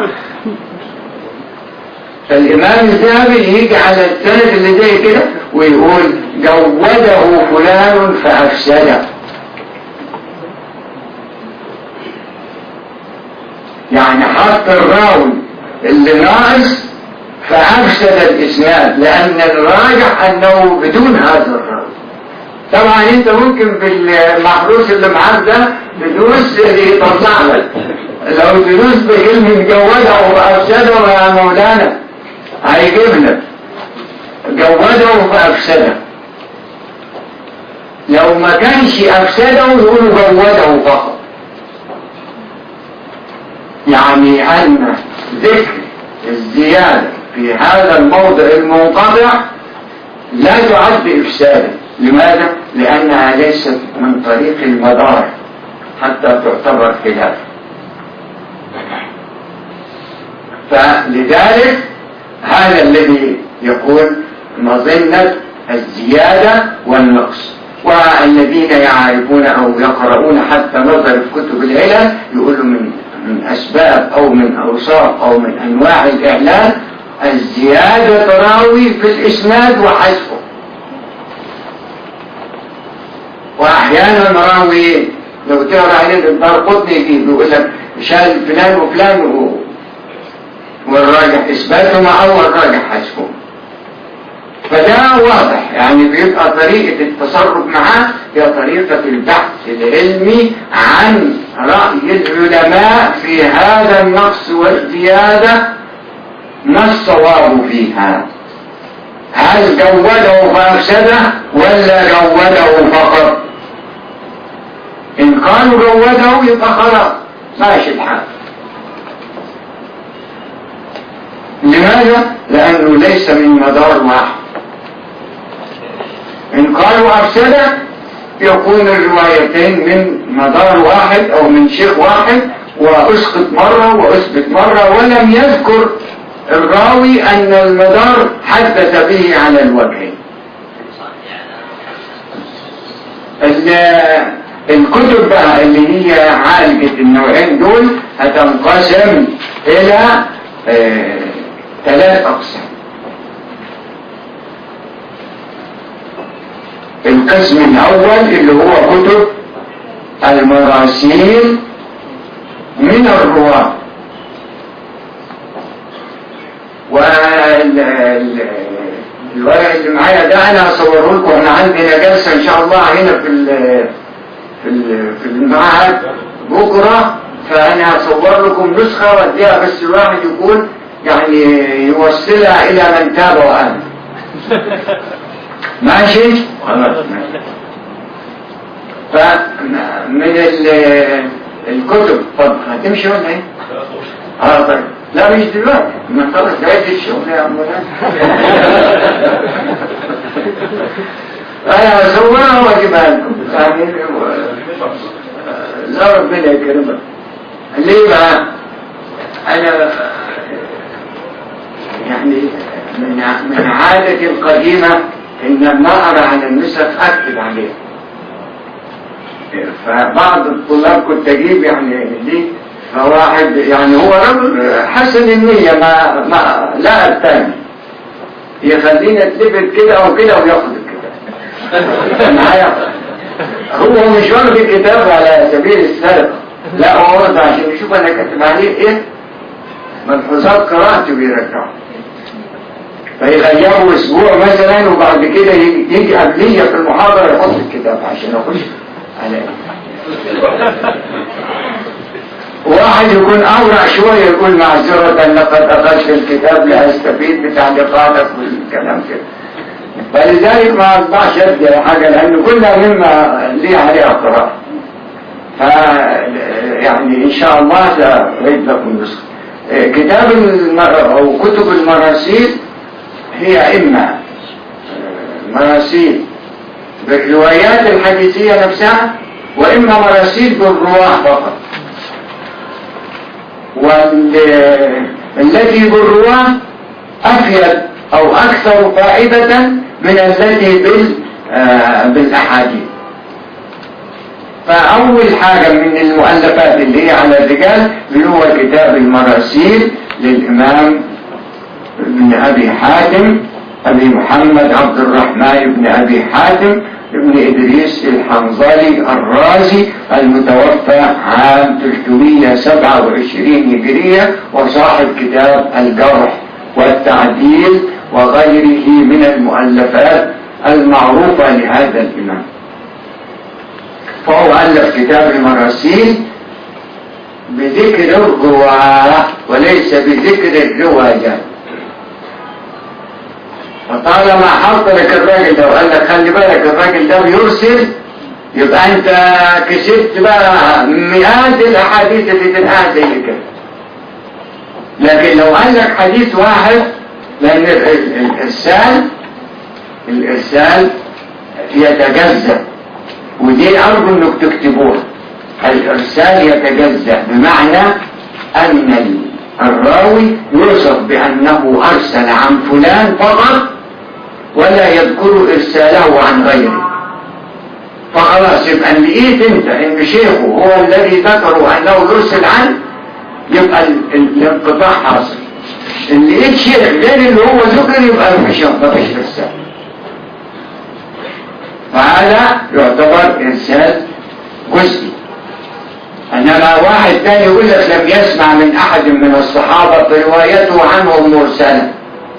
فالإمام الذهبي يجي على السند اللي زي كده ويقول جوده فلان فأفسده، يعني حط الراوي اللي ناقص فأفسد الإسناد، لأن الراجح أنه بدون هذا الراوي. طبعا انت ممكن في المحروس اللي معاك ده تدوس يطلع لك، لو تدوس بكلمة جوده فأفسده يا مولانا هيجيب لك جوده فأفسده. لو ما كانش أفسده يقول جوده فقط، يعني أن ذكر الزيادة في هذا الموضع المنقطع لا تعد إفسادا. لماذا؟ لأنها ليست من طريق المدار حتى تعتبر خلاف. فلذلك هذا الذي يقول مظنة الزيادة والنقص. والذين يعرفون أو يقرؤون حتى نظر في كتب العلل يقولوا من أسباب أو من أوصاف أو من أنواع الإعلان الزيادة تراوي في الإسناد وحذفه. وأحيانا راوي لو تقرأ عليه الدارقطني يجيب يقول لك شال فلان وفلان والراجح إثباتهما أو الراجح حذفه. فده واضح، يعني بيبقى طريقة التصرف معاه هي طريقة البحث العلمي عن رأي العلماء في هذا النقص والزيادة، ما الصواب فيها؟ هل جوده فأفسده ولا جوده فقط؟ إن قالوا جوده يبقى خلاص ماشي الحال. لماذا؟ لأنه ليس من مدار واحد. إن قالوا أفسده يكون الروايتين من مدار واحد أو من شيخ واحد، وأسقط مرة وأثبت مرة، ولم يذكر الراوي أن المدار حدث به على الوجه. الكتب بقى اللي هي عالجة النوعين دول هتنقسم إلى 3 أقسام. القسم الأول اللي هو كتب المراسيل من الرواة، والورق اللي معايا ده أنا أصوره لكم. أنا عندنا جلسة إن شاء الله هنا في المعهد بكرة، فأنا أصور لكم نسخة وأديها، بس الواحد يكون يعني يوصلها إلى من تاب وآمن. ماشي؟ خلاص ماشي. فمن الكتب هتمشي ولا ايه؟ طيب. لا مش دلوقتي، ما خلاص جايز الشغل يا عمنا. انا اصورها واجيبها لكم يعني. لا ربنا يكرمك. ليه بقى؟ انا يعني من عادتي القديمة ان لما اقرا على النسخ اكتب عليها. فبعض الطلاب كنت اجيب يعني دي، فواحد يعني هو رجل حسن النية ما لا الثاني يخلينا اتلفت كده او كده وياخد الكتاب معايا. هو مش واخد الكتاب على سبيل السرقة، لا هو واخد عشان يشوف انا كاتب عليه ايه ملحوظات قراءتي ويرجعه. فيغيروا اسبوع مثلا وبعد كده يجي قبلية في المحاضرة يحط الكتاب عشان اخش على واحد يكون أورع شوية يقول معذرة لقد أخذت الكتاب لأستفيد بتعليقاتك والكلام كده. فلذلك ما أصبحش أبدأ حاجة لأن كلها مما لي عليها قراءة. يعني إن شاء الله سأعيد لكم نسخة. كتاب أو كتب المراسيل هي إما مراسيل بالروايات الحديثية نفسها، وإما مراسيل بالرواة فقط. والتي بالرواة أفيد أو أكثر فائدة من التي بالأحاديث. فأول حاجة من المؤلفات اللي هي على الرجال اللي هو كتاب المراسيل للإمام ابن أبي حاتم أبي محمد عبد الرحمن بن أبي حاتم ابن إدريس الحنظلي الرازي المتوفى عام 327 هجرية، وصاحب كتاب الجرح والتعديل وغيره من المؤلفات المعروفة لهذا الإمام. فهو ألف كتاب المراسيل بذكر الرواة وليس بذكر الروايات. فطالما حط لك الراجل ده وقال لك خلي بالك الراجل ده بيرسل، يبقى انت كسبت بقى مئات الاحاديث اللي تنقال زي كده. لكن لو قال لك حديث واحد، لان الارسال الإرسال يتجزأ، ودي أرجو أنك تكتبوها. الإرسال يتجزأ بمعنى أن الراوي يوصف بأنه أرسل عن فلان فقط ولا يذكر إرساله عن غيره، فخلاص يبقى اللي لقيت انت ان شيخه هو الذي ذكره انه يرسل عنه يبقى الانقطاع حاصل. اللي لقيت شيخ غير اللي هو ذكر يبقى مفيش إرسال. فهذا يعتبر إرسال جزئي. انما واحد تاني يقول لك لم يسمع من احد من الصحابة فروايته عنهم مرسلة،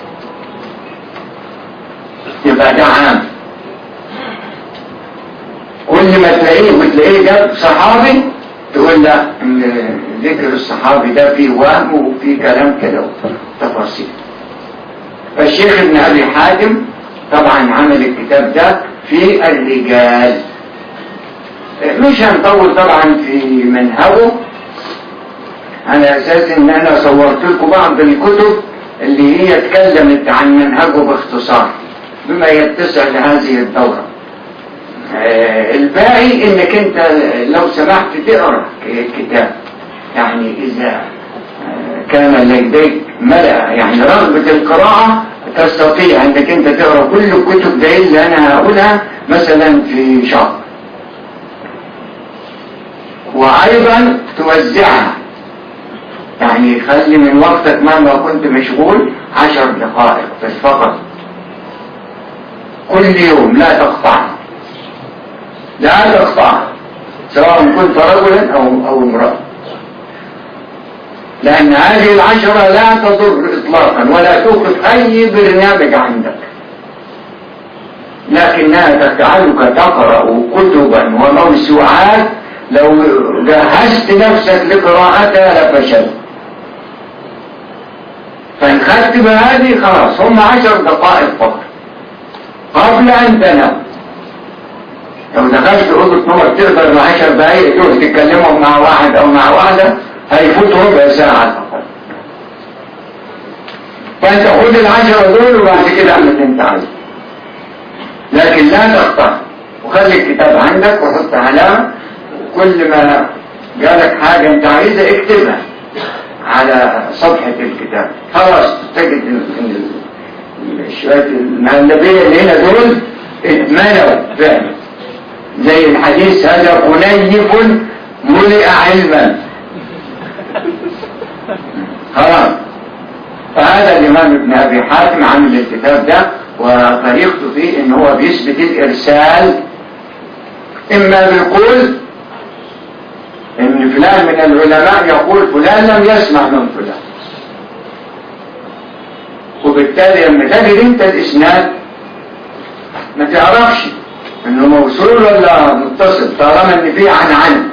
يبقى ده عام. كل ما تلاقيه وتلاقيه جاب صحابي تقول له ان ذكر الصحابي ده فيه وهم وفيه كلام كده تفاصيل. فالشيخ ابن ابي حاتم طبعا عمل الكتاب ده في الرجال. مش هنطول طبعا في منهجه على اساس ان انا صورت لكم بعض الكتب اللي هي اتكلمت عن منهجه باختصار بما يتسع لهذه الدورة. الباقي انك انت لو سمحت تقرأ الكتاب، يعني اذا كان لديك ملأ يعني رغبة القراءة تستطيع انك انت تقرأ كل الكتب دي اللي انا هقولها مثلا في شهر، وايضا توزعها. يعني خلي من وقتك مهما كنت مشغول 10 دقائق بس فقط كل يوم، لا تقطعها، لا تقطعها سواء كنت رجلا او امرأة، لان هذه 10 لا تضر اطلاقا ولا توقف اي برنامج عندك، لكنها تجعلك تقرأ كتبا وموسوعات لو جهزت نفسك لقراءتها لفشلت. فإن خدت بهذه خلاص هم 10 دقائق فقط قبل أن تنام. لو دخلت أوضة نومك تقدر 10 دقائق تروح تتكلمهم مع واحد أو مع واحدة هيفوت ربع ساعة فقط. فأنت خد 10 دول وبعد كده اعمل اللي أنت عايزه، لكن لا تقطع. وخلي الكتاب عندك وحط علامة، كل ما جالك حاجة أنت عايزة اكتبها على صفحة الكتاب. خلاص تجد ان شوية المهلبية اللي هنا دول اتملوا فعلا زي الحديث هذا قنيف ملئ علما. خلاص. فهذا الإمام ابن أبي حاتم عمل الكتاب ده، وطريقته فيه ان هو بيثبت الإرسال إما بالقول ان فلان من العلماء يقول فلان لم يسمع من فلان، وبالتالي لما تجد انت الاسناد ما تعرفش انه موصول ولا متصل طالما ان فيه عن.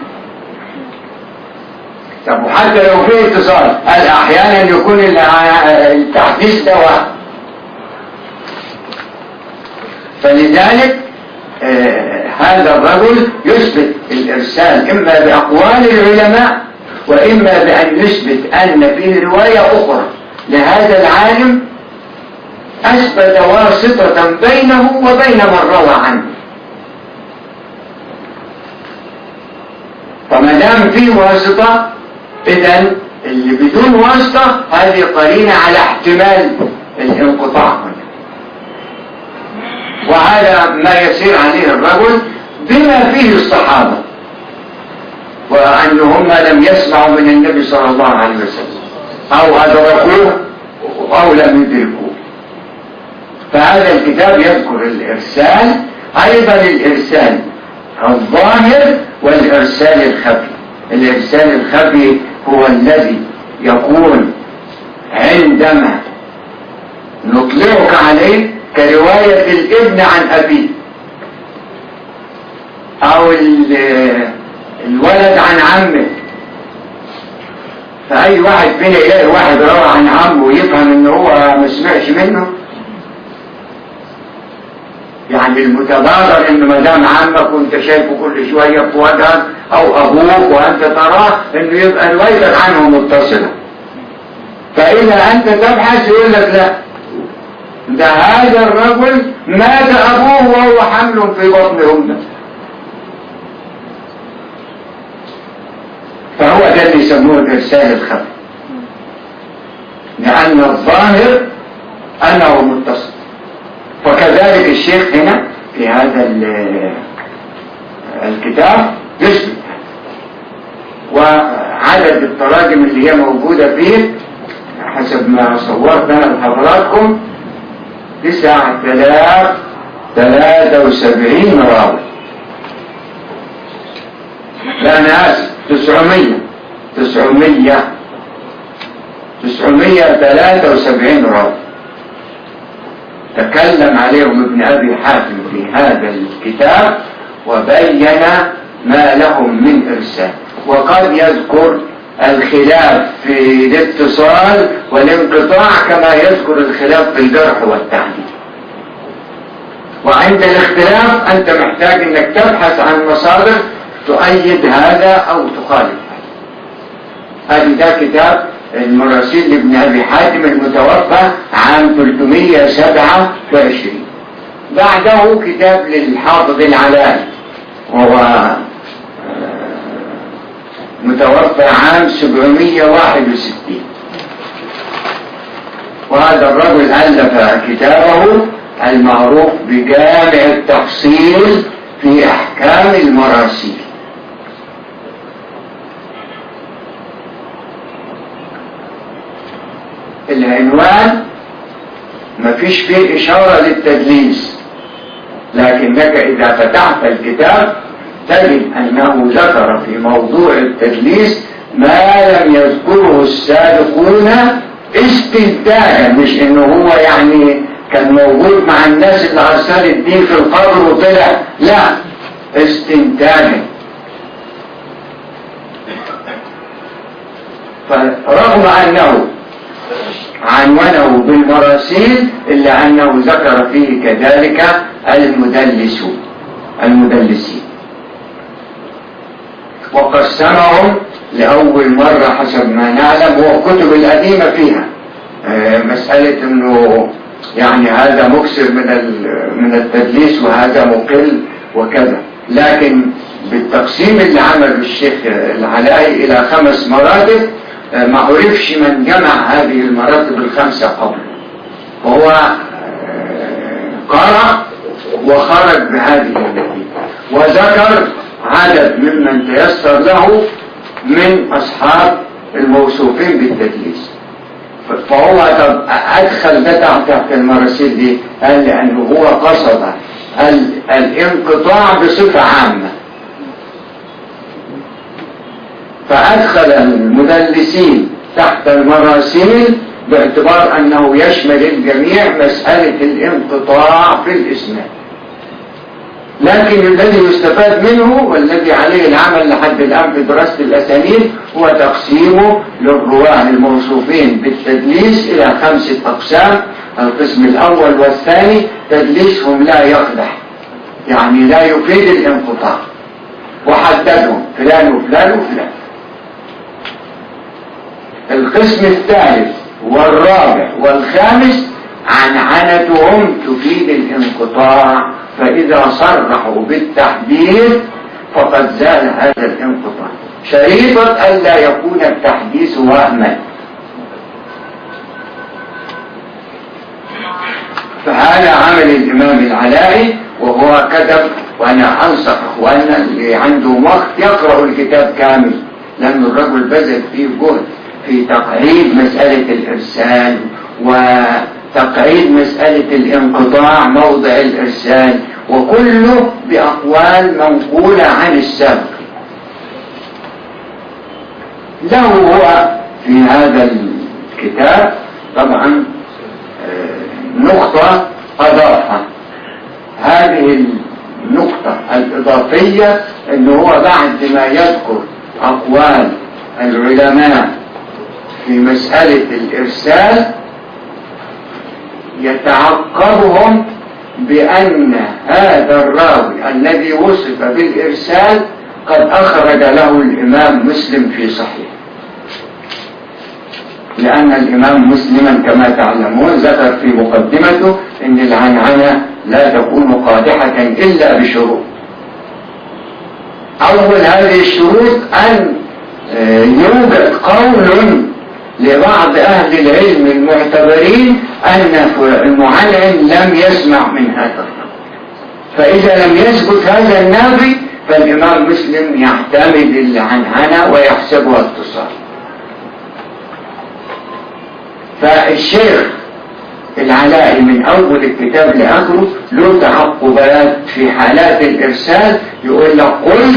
طب وحتى لو فيه اتصال قال احيانا يكون التحديث ده وهم. فلذلك هذا الرجل يثبت الإرسال إما بأقوال العلماء وإما بأن يثبت أن في رواية أخرى لهذا العالم أثبت واسطة بينه وبين من روى عنه. فما دام فيه واسطة إذن اللي بدون واسطة هذه قرينة على احتمال الانقطاع. وهذا ما يسير عليه الرجل بما فيه الصحابة، وأنهم لم يسمعوا من النبي صلى الله عليه وسلم أو أدركوه أو لم يدركوه. فهذا الكتاب يذكر الإرسال، أيضا الإرسال الظاهر والإرسال الخفي. الإرسال الخفي هو الذي يكون عندما نطلعك عليه كرواية الابن عن أبيه أو الولد عن عمه. فأي واحد فينا يلاقي واحد روى عن عمه ويفهم إنه هو ما سمعش منه، يعني المتبادر إنه ما دام عمك وأنت شايفه كل شوية في وجهك أو أبوك وأنت تراه إنه يبقى روايتك عنه متصلة. فإذا أنت تبحث يقول لك لا، ده هذا الرجل مات أبوه وهو حمل في بطن أمه. فهو ده اللي يسموه الإرسال الخفي، لأن الظاهر أنه متصل. وكذلك الشيخ هنا في هذا الكتاب يثبت، وعدد التراجم اللي هي موجودة فيه حسب ما صورت أنا لحضراتكم 9073 راوي. لا أنا آسف، 973 راوي تكلم عليهم ابن أبي حاتم في هذا الكتاب وبين ما لهم من إرسال، وقد يذكر الخلاف في الاتصال والانقطاع كما يذكر الخلاف في الجرح والتعديل. وعند الاختلاف أنت محتاج أنك تبحث عن مصادر تؤيد هذا أو تخالف هذا. ده كتاب المراسيل لابن أبي حاتم المتوفى عام 327. بعده كتاب للحافظ العلائي وهو متوفى عام 761. وهذا الرجل ألف كتابه المعروف بجامع التفصيل في أحكام المراسيل. العنوان ما فيش فيه إشارة للتدليس، لكنك إذا فتحت الكتاب تجد أنه ذكر في موضوع التدليس ما لم يذكره السابقون استنتاجا، مش إنه هو يعني كان موجود مع الناس اللي أرسلت دي في القبر وطلع، لا، استنتاجا. فرغم أنه عنونه بالمراسيل إلا أنه ذكر فيه كذلك المدلسين، وقسمهم لأول مرة حسب ما نعلم، والكتب القديمة فيها مسألة أنه يعني هذا مكسر من التدليس وهذا مقل وكذا، لكن بالتقسيم اللي عمله الشيخ العلائي إلى 5 مراتب ما عرفش من جمع هذه المراتب ال5 قبل، وهو قرأ وخرج بهذه النتيجة، وذكر عدد ممن تيسر له من أصحاب الموصوفين بالتدليس. فهو أدخل ده تحت المراسيل دي، قال لأنه هو قصد الانقطاع بصفة عامة، فأدخل المدلسين تحت المراسيل باعتبار أنه يشمل الجميع مسألة الانقطاع في الإسناد. لكن الذي يستفاد منه والذي عليه العمل لحد الآن في دراسة الأسانيد هو تقسيمه للرواة الموصوفين بالتدليس إلى 5 أقسام. القسم الأول والثاني تدليسهم لا يقدح، يعني لا يفيد الانقطاع، وحددهم فلان وفلان وفلان. القسم الثالث والرابع والخامس عنعنتهم تفيد الانقطاع، فإذا صرحوا بالتحديث فقد زال هذا الانقطاع، شريطة ألا يكون التحديث وهما. فهذا عمل الإمام العلائي، وهو كتب، وأنا أنصح أخواننا اللي عنده وقت يقرأ الكتاب كامل، لأن الرجل بذل فيه جهد في تقعيد مسألة الإرسال وتقعيد مسألة الانقطاع موضع الإرسال، وكله بأقوال منقولة عن السابق. له هو في هذا الكتاب طبعا نقطة أضافها. هذه النقطة الإضافية أنه هو بعد ما يذكر أقوال العلماء في مسألة الإرسال يتعقبهم بأن هذا الراوي الذي وصف بالإرسال قد أخرج له الإمام مسلم في صحيح. لأن الإمام مسلما كما تعلمون ذكر في مقدمته أن العنعنة لا تكون قادحة إلا بشروط. أول هذه الشروط أن يوجد قول لبعض أهل العلم المعتبرين أن المعنعن لم يسمع من هذا، فإذا لم يثبت هذا النافي فالإمام مسلم يعتمد العنعنة ويحسبها اتصال. فالشيخ العلائي من أول الكتاب لآخره له تعقبات في حالات الإرسال، يقول لك قل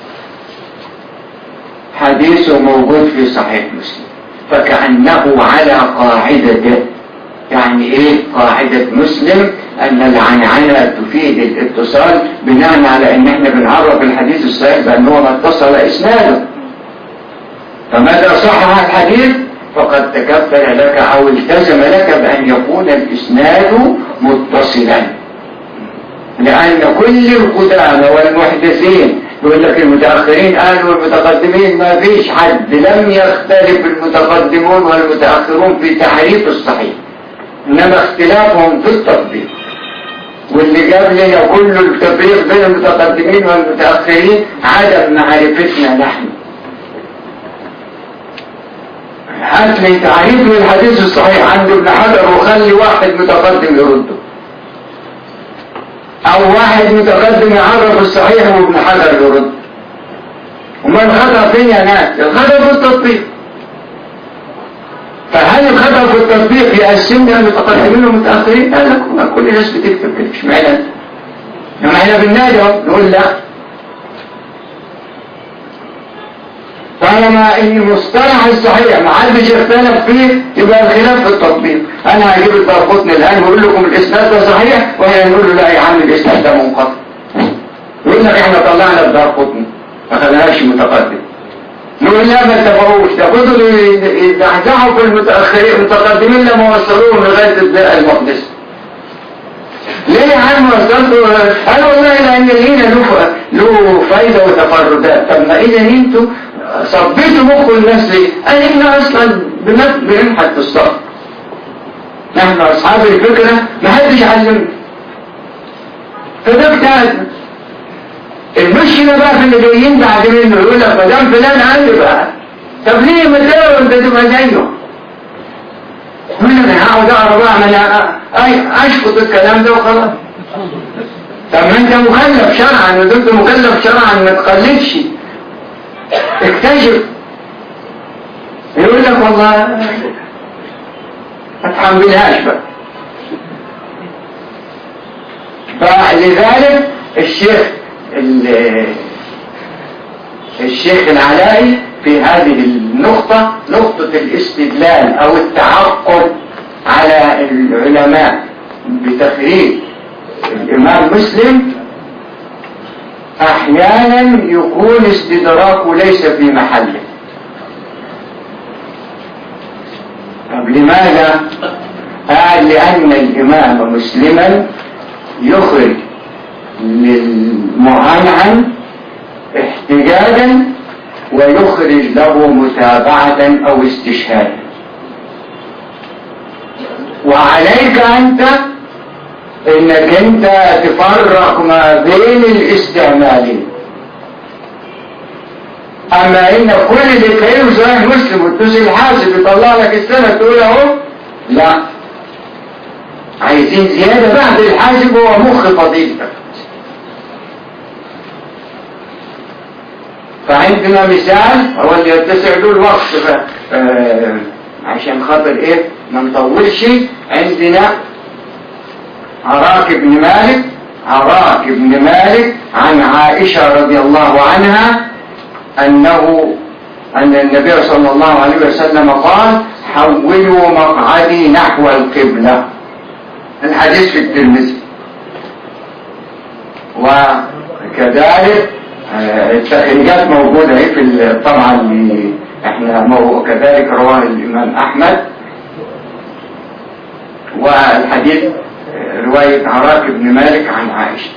حديثه موجود في صحيح مسلم، فكأنه على قاعدته. يعني ايه قاعدة مسلم؟ ان العنعنة تفيد الاتصال بناء على ان احنا بنعرف الحديث الصحيح بانه ما اتصل اسناده، فماذا صحح الحديث فقد تكفل لك او التزم لك بان يكون الاسناد متصلا. لان كل القدامى والمحدثين يقول لك المتأخرين قالوا والمتقدمين، ما فيش حد لم يختلف المتقدمون والمتأخرون في تعريف الصحيح، انما اختلافهم في التطبيق. واللي جاب لنا كل التفريق بين المتقدمين والمتأخرين عدم معرفتنا نحن. هات لي تعريف للحديث الصحيح عند ابن حجر وخلي واحد متقدم يرده، او واحد متقدم يعرف الصحيح وابن حجر يرد. وما الخطأ فين يا ناس؟ الخطأ في التطبيق. فهل الخطأ في التطبيق يقسمنا المتقدمين والمتأخرين؟ لا، كل الناس بتكتب كده، مش معنى لما احنا بالنادي نقول لا. طالما ان مصطلح الصحيح ما حدش اختلف فيه يبقى الخلاف في التطبيق. انا هجيب الدارقطني الان واقول لكم الاسناد ده صحيح، واحنا نقول له لا يا عم الاسناد ده منقطع. يقول لك احنا طلعنا الدارقطني ما خلناش متقدم. نقول لا ما اتفقوش، ده فضلوا يزحزحوا في المتقدمين لما وصلوهم لغايه الداء المقدس. ليه يا عم وصلتوا؟ قال والله لان لينا له فايده وتفردات. طب ما اذا انتوا صبيتوا مخ الناس ليه؟ قال احنا اصلا بننحت الصف، نحن اصحاب الفكره ما حدش علمنا، فده اجتهدنا. المشكله بقى في اللي جايين بعد منه يقول لك ما دام فلان قال بقى، طب ليه ما تقرا انت تبقى زيه؟ يقول لك انا هقعد اقرا بقى، ما اشفط الكلام ده وخلاص. طب ما انت مكلف شرعا، وانت مكلف شرعا ما تقلدش، اكتشف. يقول لك والله ما تحملهاش بقى. فلذلك الشيخ العلائي في هذه النقطة، نقطة الاستدلال او التعقب على العلماء بتخريج الامام مسلم، احيانا يكون استدراكه ليس في محله. طب لماذا؟ قال لان الامام مسلما يخرج للمعنعن احتجاجا ويخرج له متابعة او استشهادا، وعليك انت انك انت تفرق ما بين الاستعمالين. اما ان كل اللي تلاقيه صحيح مسلم وتدوس الحاسب يطلع لك السنة تقول اهو، لا، عايزين زيادة بعد الحاسب هو مخ فضيلتك. فعندنا مثال هو اللي يتسع له الوقت عشان خاطر ايه ما نطولش. عندنا عراك بن مالك عن عائشة رضي الله عنها أن النبي صلى الله عليه وسلم قال حولوا مقعدي نحو القبلة. الحديث في الترمذي. وكذلك التخريجات موجودة في طبعا احنا كذلك رواه الإمام أحمد، والحديث رواية عراك بن مالك عن عائشة.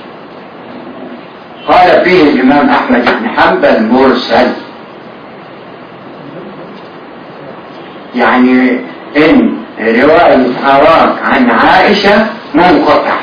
قال فيه الإمام أحمد بن حنبل مرسل. يعني إن رواية حراك عن عائشة منقطع.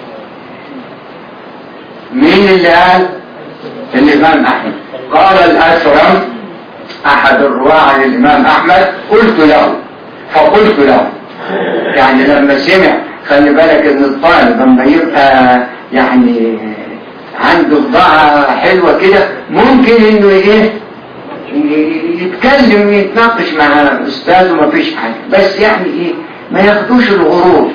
مين اللي قال؟ الإمام أحمد. قال الأثرم أحد الرواة عن الإمام أحمد فقلت له يعني لما سمع، خلي بالك إن الطالب لما يبقى يعني عنده بضاعة حلوة كده ممكن إنه يتكلم ويتناقش مع أستاذه ما فيش حاجة، بس يعني ما ياخدوش الغرور.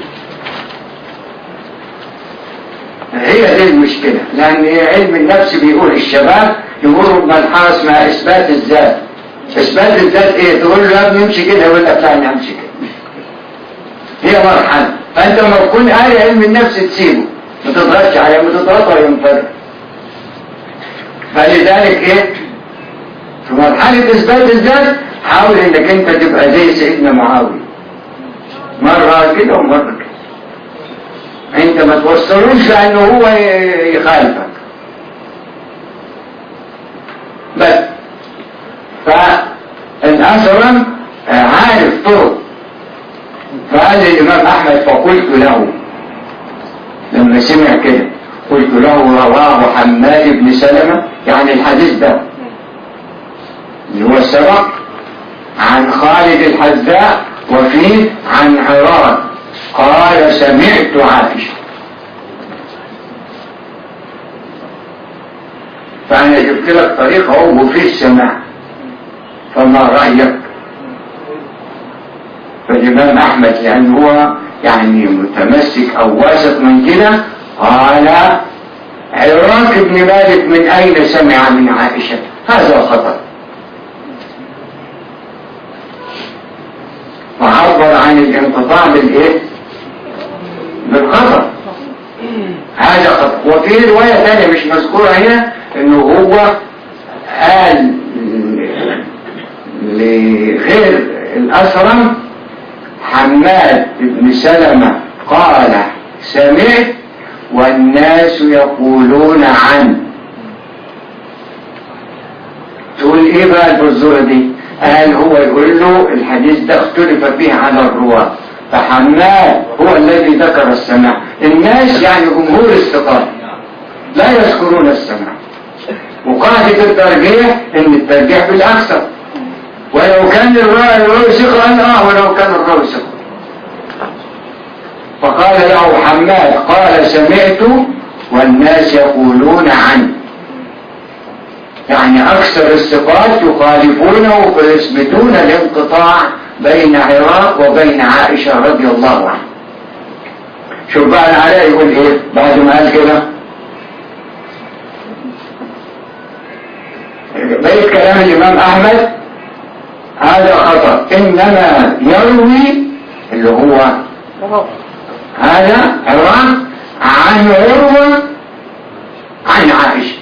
هي دي المشكلة، لأن علم النفس بيقول الشباب يمروا بمرحلة اسمها إثبات الذات. إثبات الذات تقول له يا ابني امشي كده، يقول لك لا أنا امشي كده. هي مرحلة، فأنت لما تكون قاري علم النفس تسيبه، ما تضغطش عليه، ما تضغطه ينفرد. فلذلك في مرحلة إثبات الذات حاول إنك أنت تبقى زي سيدنا معاوية، مرة كده ومرة كده. انت ما توصلوش لانه هو يخالفك بس. فالأثرم عارف طرق، فقال الإمام أحمد فقلت له لما سمع كده، قلت له رواه حماد بن سلمة، يعني الحديث ده اللي هو السبق عن خالد الحذاء، وفيه عن عراك قال سمعت عائشة. فأنا جبت لك طريقة هو في السماع، فما رأيك؟ فالإمام أحمد لأنه هو يعني متمسك أو واثق من كده قال عراك بن مالك من أين سمع من عائشة؟ هذا خطأ. وعبر عن الانقطاع بالخطأ، هذا خطأ. وفي رواية ثانية مش مذكورة هنا انه هو قال لغير الأثرم حماد بن سلمة قال سمعت والناس يقولون عنه. تقول ايه بقى البزورة دي؟ قال هو يقول له الحديث ده اختلف فيه على الرواة، فحماد هو الذي ذكر السماع، الناس يعني جمهور الثقات لا يذكرون السماع. وقاعدة الترجيح ان الترجيح بالاكثر، ولو كان الراوي ثقة قال ولو كان الراوي ثقة. فقال له حماد قال سمعت والناس يقولون عنه، يعني أكثر الثقات يخالفونه فيثبتون الانقطاع بين عراك وبين عائشة رضي الله عنها. شوف بقى العلاء يقول ايه بعد ما قال كده؟ بقيت كلام الإمام أحمد هذا خطأ، إنما يروي اللي هو هذا عراك عن عروة عن عائشة،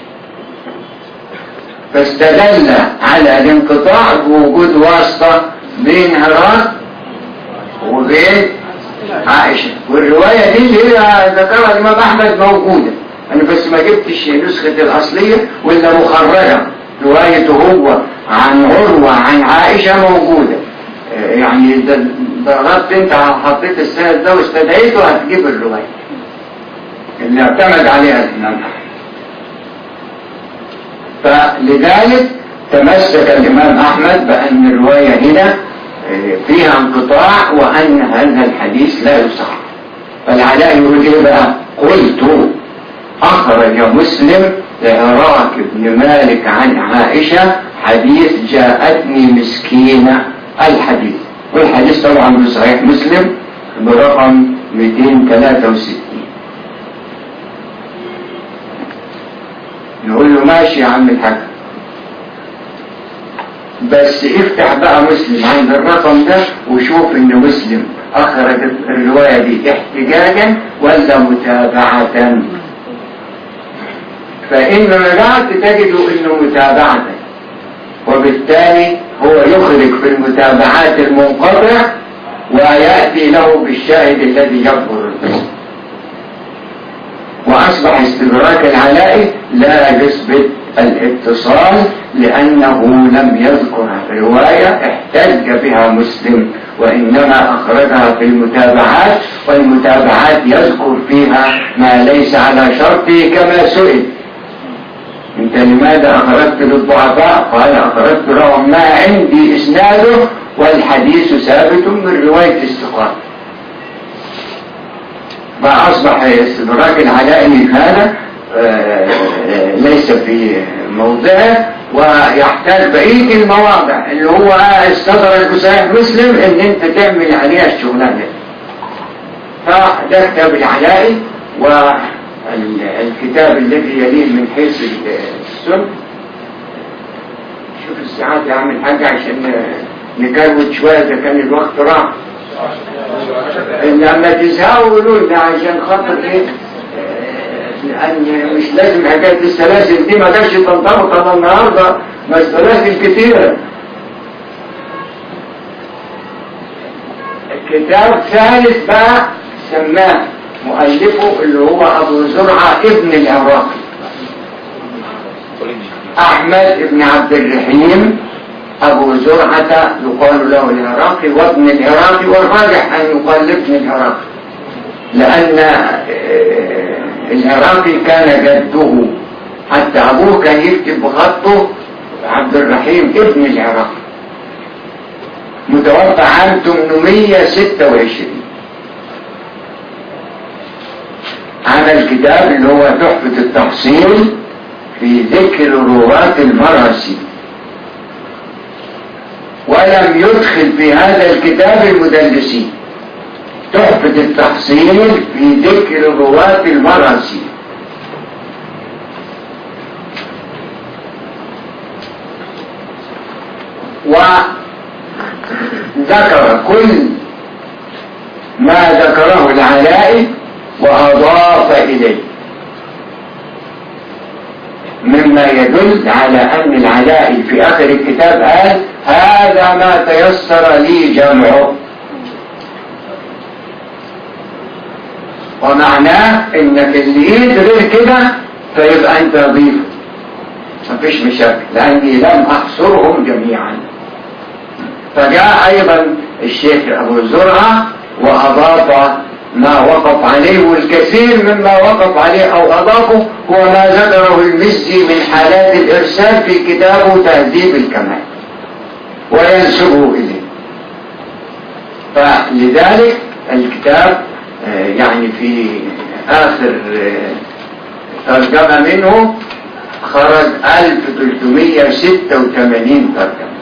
فاستدل على الانقطاع بوجود واسطة بين عراك وبين عائشة. والرواية دي اللي هي ذكرها الإمام أحمد موجودة، أنا بس ما جبتش نسخة الأصلية ولا مخرجة. روايته هو عن عروة عن عائشة موجودة، يعني ضغطت انت حطيت السند ده واستدعيته هتجيب الرواية اللي اعتمد عليها الإمام أحمد. فلذلك تمسك الإمام أحمد بأن الرواية هنا فيها انقطاع وأن هذا الحديث لا يصح. فالعلاء يقول ايه بقى؟ قلت أخرج مسلم لعراك بن مالك عن عائشة حديث جاءتني مسكينة الحديث، والحديث طبعا بصحيح مسلم برقم 263. نقول له ماشي يا عم الحاج، بس افتح بقى مسلم عند الرقم ده وشوف ان مسلم اخرج الرواية دي احتجاجا ولا متابعة. فإن رجعت تجد انه متابعة، وبالتالي هو يخرج في المتابعات المنقطع ويأتي له بالشاهد الذي يظهر القصة. وأصبح استدراك العلاء لا يثبت الاتصال لأنه لم يذكر رواية احتج بها مسلم، وإنما أخرجها في المتابعات، والمتابعات يذكر فيها ما ليس على شرطه كما سئل: أنت لماذا أخرجت للضعفاء؟ قال: أخرجت لهم ما عندي إسناده والحديث ثابت من رواية الثقات. فأصبح استدراك العلائي هذا ليس في موضعه، ويحتاج بقية المواضع اللي هو استدرك بصحيح مسلم ان انت تعمل عليها الشغلانة. فده كتاب العلائي. والكتاب الذي يليه من حيث السن، شوف الساعات يا عم الحاج عشان نكروت شوية إذا كان الوقت راح. لما تزهقوا قولوا لنا عشان خاطر ايه، لأن مش لازم حكاية السلاسل دي ما كانش تنطبق على النهاردة، ما السلاسل كتيرة. الكتاب ثالث بقى سماه مؤلفه اللي هو أبو زرعة ابن العراقي، أحمد ابن عبد الرحيم أبو زرعة يقال له العراقي وابن العراقي، والراجح أن يقال ابن العراقي، لأن العراقي كان جده، حتى أبوه كان يكتب بخطه عبد الرحيم ابن العراقي، متوفى عام 826. عمل كتاب اللي هو تحفة التحصيل في ذكر رواة المراسي، ولم يدخل في هذا الكتاب المدلسين. تحفة التحصيل في ذكر رواة المراسي. وذكر كل ما ذكره العلائي وأضاف إليه، مما يدل على أن العلائي في آخر الكتاب قال: هذا ما تيسر لي جمعه. ومعناه انك اللي يدري كده فيبقى انت ضيف، مفيش مشاكل، لاني لم احصرهم جميعا. فجاء ايضا الشيخ ابو زرعة واضاف ما وقف عليه، والكثير مما وقف عليه او اضافه هو ما ذكره المزي من حالات الارسال في كتابه تهذيب الكمال وينسبه اليه. فلذلك الكتاب يعني في آخر ترجمة منه خرج 1386 ترجمة.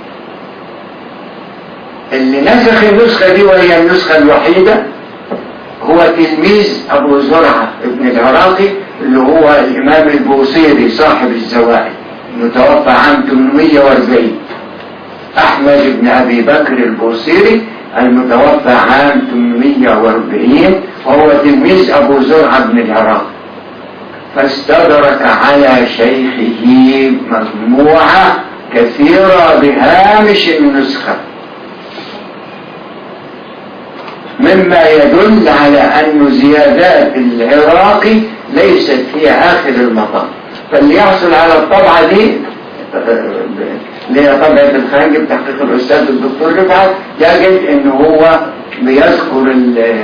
اللي نسخ النسخة دي وهي النسخة الوحيدة هو تلميذ أبو زرعة ابن العراقي اللي هو الإمام البوصيري صاحب الزوائد، متوفى عام 840. أحمد بن أبي بكر البوصيري المتوفى عام 840، وهو تلميذ أبو زرعة بن العراق. فاستدرك على شيخه مجموعة كثيرة بهامش النسخة، مما يدل على أن زيادات العراقي ليست هي آخر المطاف. فاللي يحصل على الطبعة دي اللي هي طبعة الخارج بتحقيق الأستاذ الدكتور رفعت، يجد ان هو بيذكر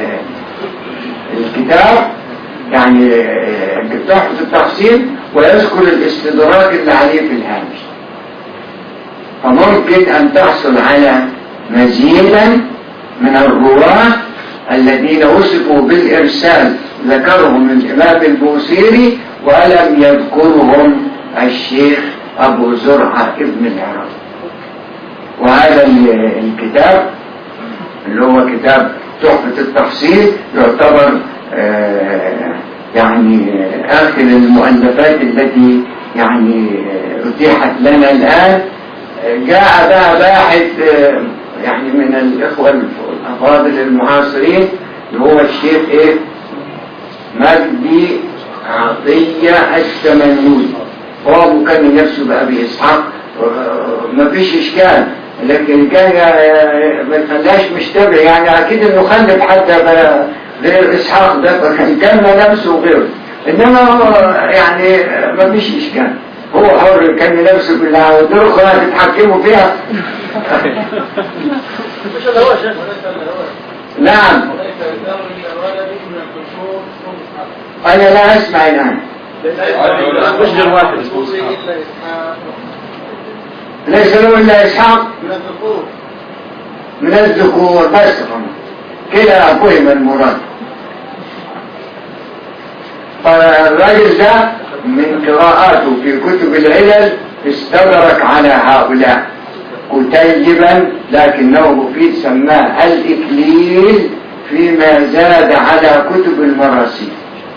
الكتاب يعني تحفة التحصيل ويذكر الاستدراك اللي عليه في الهامش. فممكن ان تحصل على مزيدا من الرواة الذين وصفوا بالإرسال ذكرهم الإمام البوصيري ولم يذكرهم الشيخ أبو زرعة ابن العراق. وهذا الكتاب اللي هو كتاب تحفة التحصيل يعتبر يعني آخر المؤلفات التي يعني أتيحت لنا الآن. جاء بقى باحث يعني من الإخوة الأفاضل المعاصرين اللي هو الشيخ مجدي عطية التمنوي، هو مكمل نفسه بأبي إسحاق، ما فيش إشكال، لكن كان ما يخليهاش مشتبه، يعني أكيد إنه خلف حتى غير إسحاق ده، فكان كمل نفسه غيره، إنما يعني ما فيش إشكال. هو حر كان نفسه بالله والدرخة تتحكموا فيها. نعم أنا لا أسمع الآن. ليس له إلا إسحاق من الذكور بس كده فهم المراد. فالرجل ده من قراءاته في كتب العلل استدرك على هؤلاء كتيبا، لكنه مفيد سماه الإكليل فيما زاد على كتب المراسيل،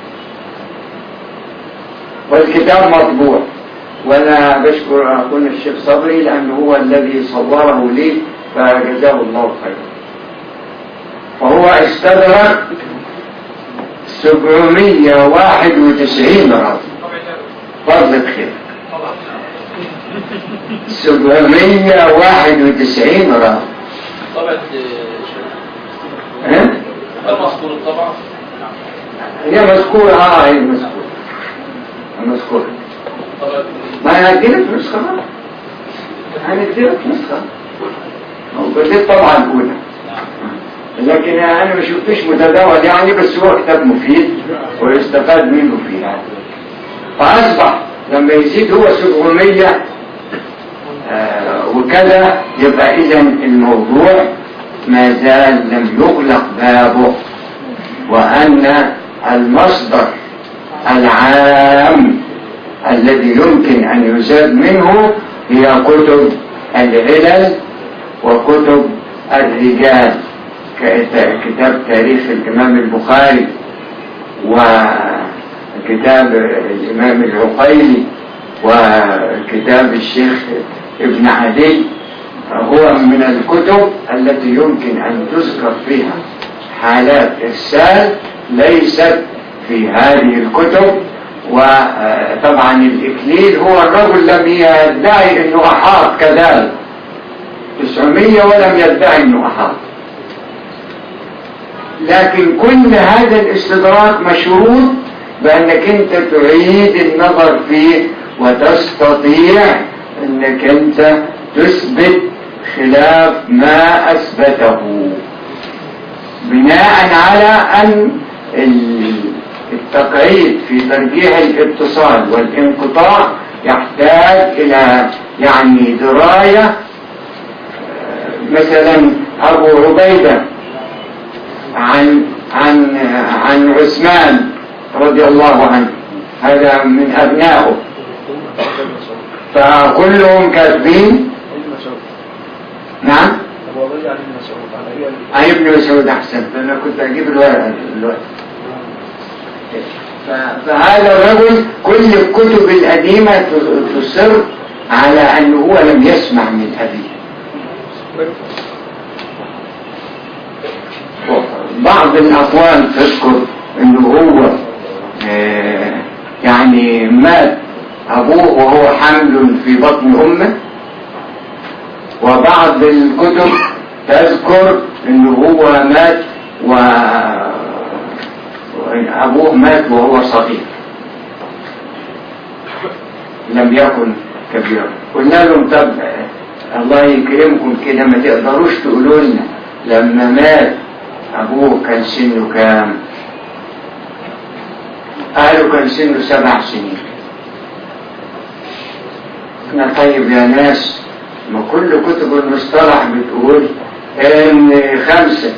والكتاب مطبوع. وانا بشكر اخونا الشيخ صبري لانه هو الذي صوره لي فجزاه الله خيرا. فهو استدرك 791 رجل فضل خير. 791 رجل.
طبعا المذكور الطبعة
هي مذكورة. هي مذكورة. ما هنديلك نسخة بقى. هنديلك نسخة. وبديت طبعا الأولى. لكن أنا ما شفتش متداول يعني، بس هو كتاب مفيد ويستفاد منه فيها. فأصبح لما يزيد هو 700 وكذا، يبقى إذن الموضوع ما زال لم يغلق بابه، وأن المصدر العام الذي يمكن أن يزاد منه هي كتب العلل وكتب الرجال، كتاب تاريخ الإمام البخاري وكتاب الإمام العقيلي وكتاب الشيخ ابن عدي. هو من الكتب التي يمكن أن تذكر فيها حالات إرسال ليست في هذه الكتب. وطبعا الإكليل هو الرجل لم يدعي أنه أحاط كذلك 900 ولم يدعي أنه أحاط، لكن كل هذا الاستدراك مشروط بأنك أنت تعيد النظر فيه وتستطيع أنك أنت تثبت خلاف ما أثبته، بناء على أن التقعيد في ترجيح الاتصال والانقطاع يحتاج إلى يعني دراية. مثلا أبو عبيدة عن عثمان رضي الله عنه، هذا من أبنائه، فكلهم كاتبين. نعم عن ابن مسعود أحسن، أنا كنت أجيب الورقة دلوقتي. فهذا الرجل كل الكتب القديمة تصر على أنه هو لم يسمع من أبيه. بعض الأقوال تذكر أنه هو يعني مات أبوه وهو حمل في بطن أمه، وبعض الكتب تذكر أنه هو مات أبوه مات وهو صغير لم يكن كبيرا. قلنا لهم طب الله يكرمكم كده ما تقدروش تقولوا لنا لما مات أبوه كان سنه كام؟ قالوا كان سنه 7 سنين. احنا طيب يا ناس، ما كل كتب المصطلح بتقول ان 5،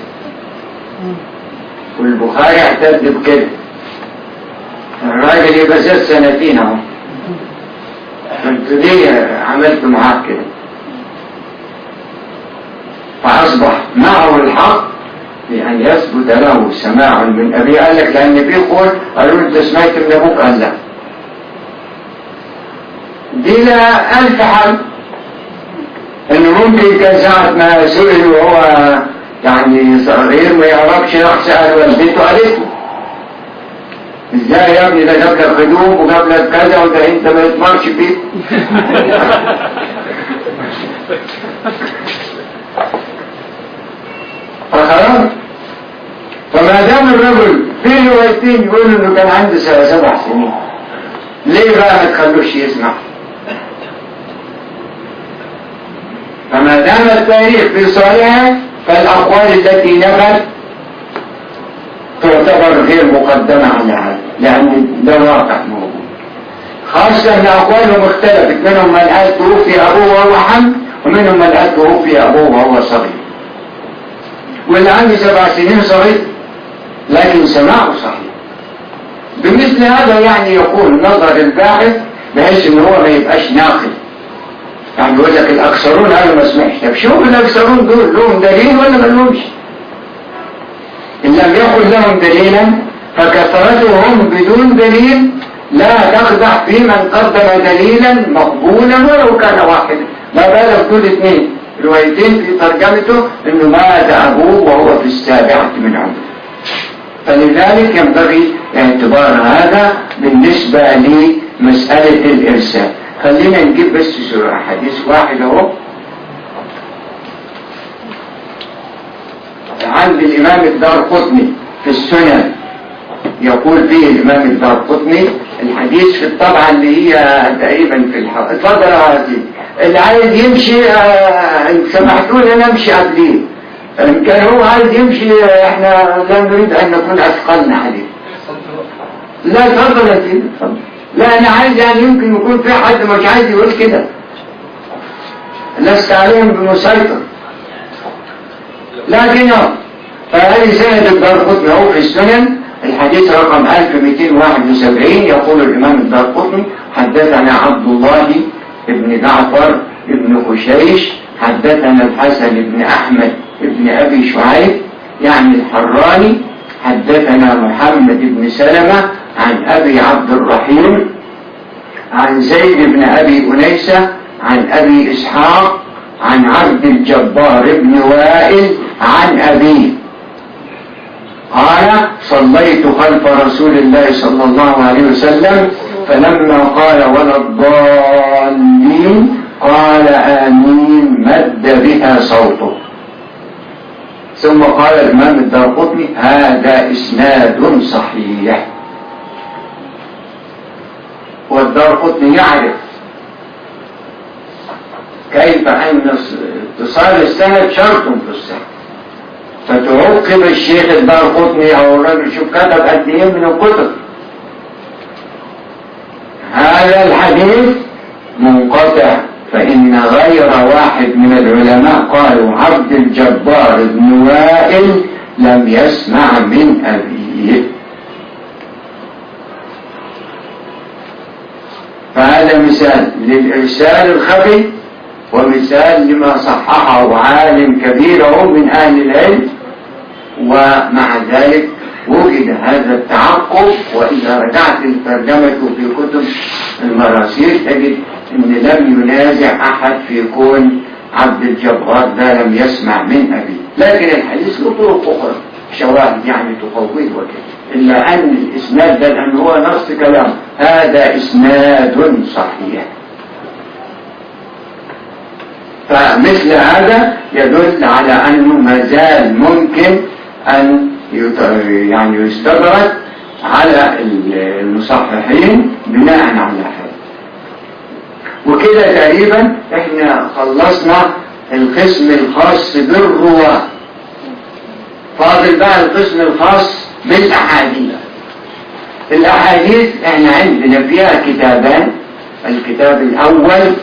والبخاري اعتد بكده. الراجل يبقى 6 سنتين اهو، انتوا ليه عملتوا معاه كده؟ فاصبح معه الحق بأن يثبت له سماع من أبيه. قال لك لأن في قول قالوا أنت سمعت من أبوك، قال لا. دي لا ألف حل، إنه ممكن كان ساعة ما سئل وهو يعني صغير ما يعرفش، راح سأل والدته قالت له إزاي يا ابني ده جاب لك خدوم وجاب لك كذا وده أنت ما يتمرش فيه. فخلاص. فما دام الرجل في روايتين يقولوا انه كان عنده 7 سنين، ليه بقى ما تخلوش يسمع؟ دام التاريخ في صالحه فالأقوال التي نفت تعتبر غير مقدمة على هذا، لأن ده واقع موجود، خاصة أن أقوالهم اختلفت، منهم من قال توفي أبوه وهو حمل، ومنهم من قال توفي أبوه وهو صغير، واللي عنده 7 سنين صغير لكن سماعه صحيح. بمثل هذا يعني يكون نظر الباحث بحيث ان هو ما يبقاش ناقل، يعني يقول لك الاكثرون قالوا ما سمعش، طب شوف الاكثرون دول لهم دليل ولا ما لهمش؟ ان لم يكن لهم دليلا فكثرتهم بدون دليل لا تخدع في من قدم دليلا مقبولا ولو كان واحدا، ما بالك دول 2 روايتين في ترجمته انه مات ابوه وهو في 7 من عمره. فلذلك ينبغي اعتبار هذا بالنسبة لمسألة الإرسال. خلينا نجيب بس حديث واحد اهو عند الإمام الدارقطني في السنن، يقول فيه الإمام الدارقطني الحديث في الطبعة اللي هي تقريبا في اتفضل يا عزيز، اللي عايز يمشي سمحتوا لنا نمشي قبليه، إن كان هو عايز يمشي احنا لا نريد ان نكون اثقلنا عليه. لا اتفضل يا سيدي اتفضل. لا انا عايز يعني يمكن يكون في حد مش عايز يقول كده، لست عليهم بمسيطر، لكن فهذه سنة الدارقطني هو في السنن الحديث رقم 1271. يقول الامام الدارقطني حدثنا عبد الله بن جعفر بن خشيش حدثنا الحسن بن احمد ابن أبي شعيب يعني الحراني حدثنا محمد بن سلمة عن أبي عبد الرحيم عن زيد بن أبي أنيسة عن أبي إسحاق عن عبد الجبار بن وائل عن أبيه قال صليت خلف رسول الله صلى الله عليه وسلم فلما قال ولا الضالين قال آمين مد بها صوته. ثم قال الإمام الدارقطني هذا إسناد صحيح. والدارقطني يعرف كيف أن اتصال السند شرط في الصحة، فتعقب الشيخ الدارقطني أو الرجل شوف كتب قد إيه من الكتب، هذا الحديث منقطع، فإن غير واحد من العلماء قالوا عبد الجبار بن وائل لم يسمع من أبيه. فهذا مثال للإرسال الخفي ومثال لما صححه عالم كبير من أهل العلم، ومع ذلك وجد هذا التعقب. وإذا رجعت الترجمة في كتب المراسيل تجد ان لم ينازع احد في كون عبد الجبار ده لم يسمع من ابيه، لكن الحديث له طرق اخرى شواهد يعني تقويه وكذا، الا ان الاسناد ده لان هو نص كلام هذا اسناد صحيح. فمثل هذا يدل على انه ما زال ممكن ان يعني يستدرك على المصححين بناء على هذا. وكده تقريبا احنا خلصنا القسم الخاص بالرواة، فاضل بقى القسم الخاص بالاحاديث. الاحاديث احنا عندنا فيها كتابان، الكتاب الاول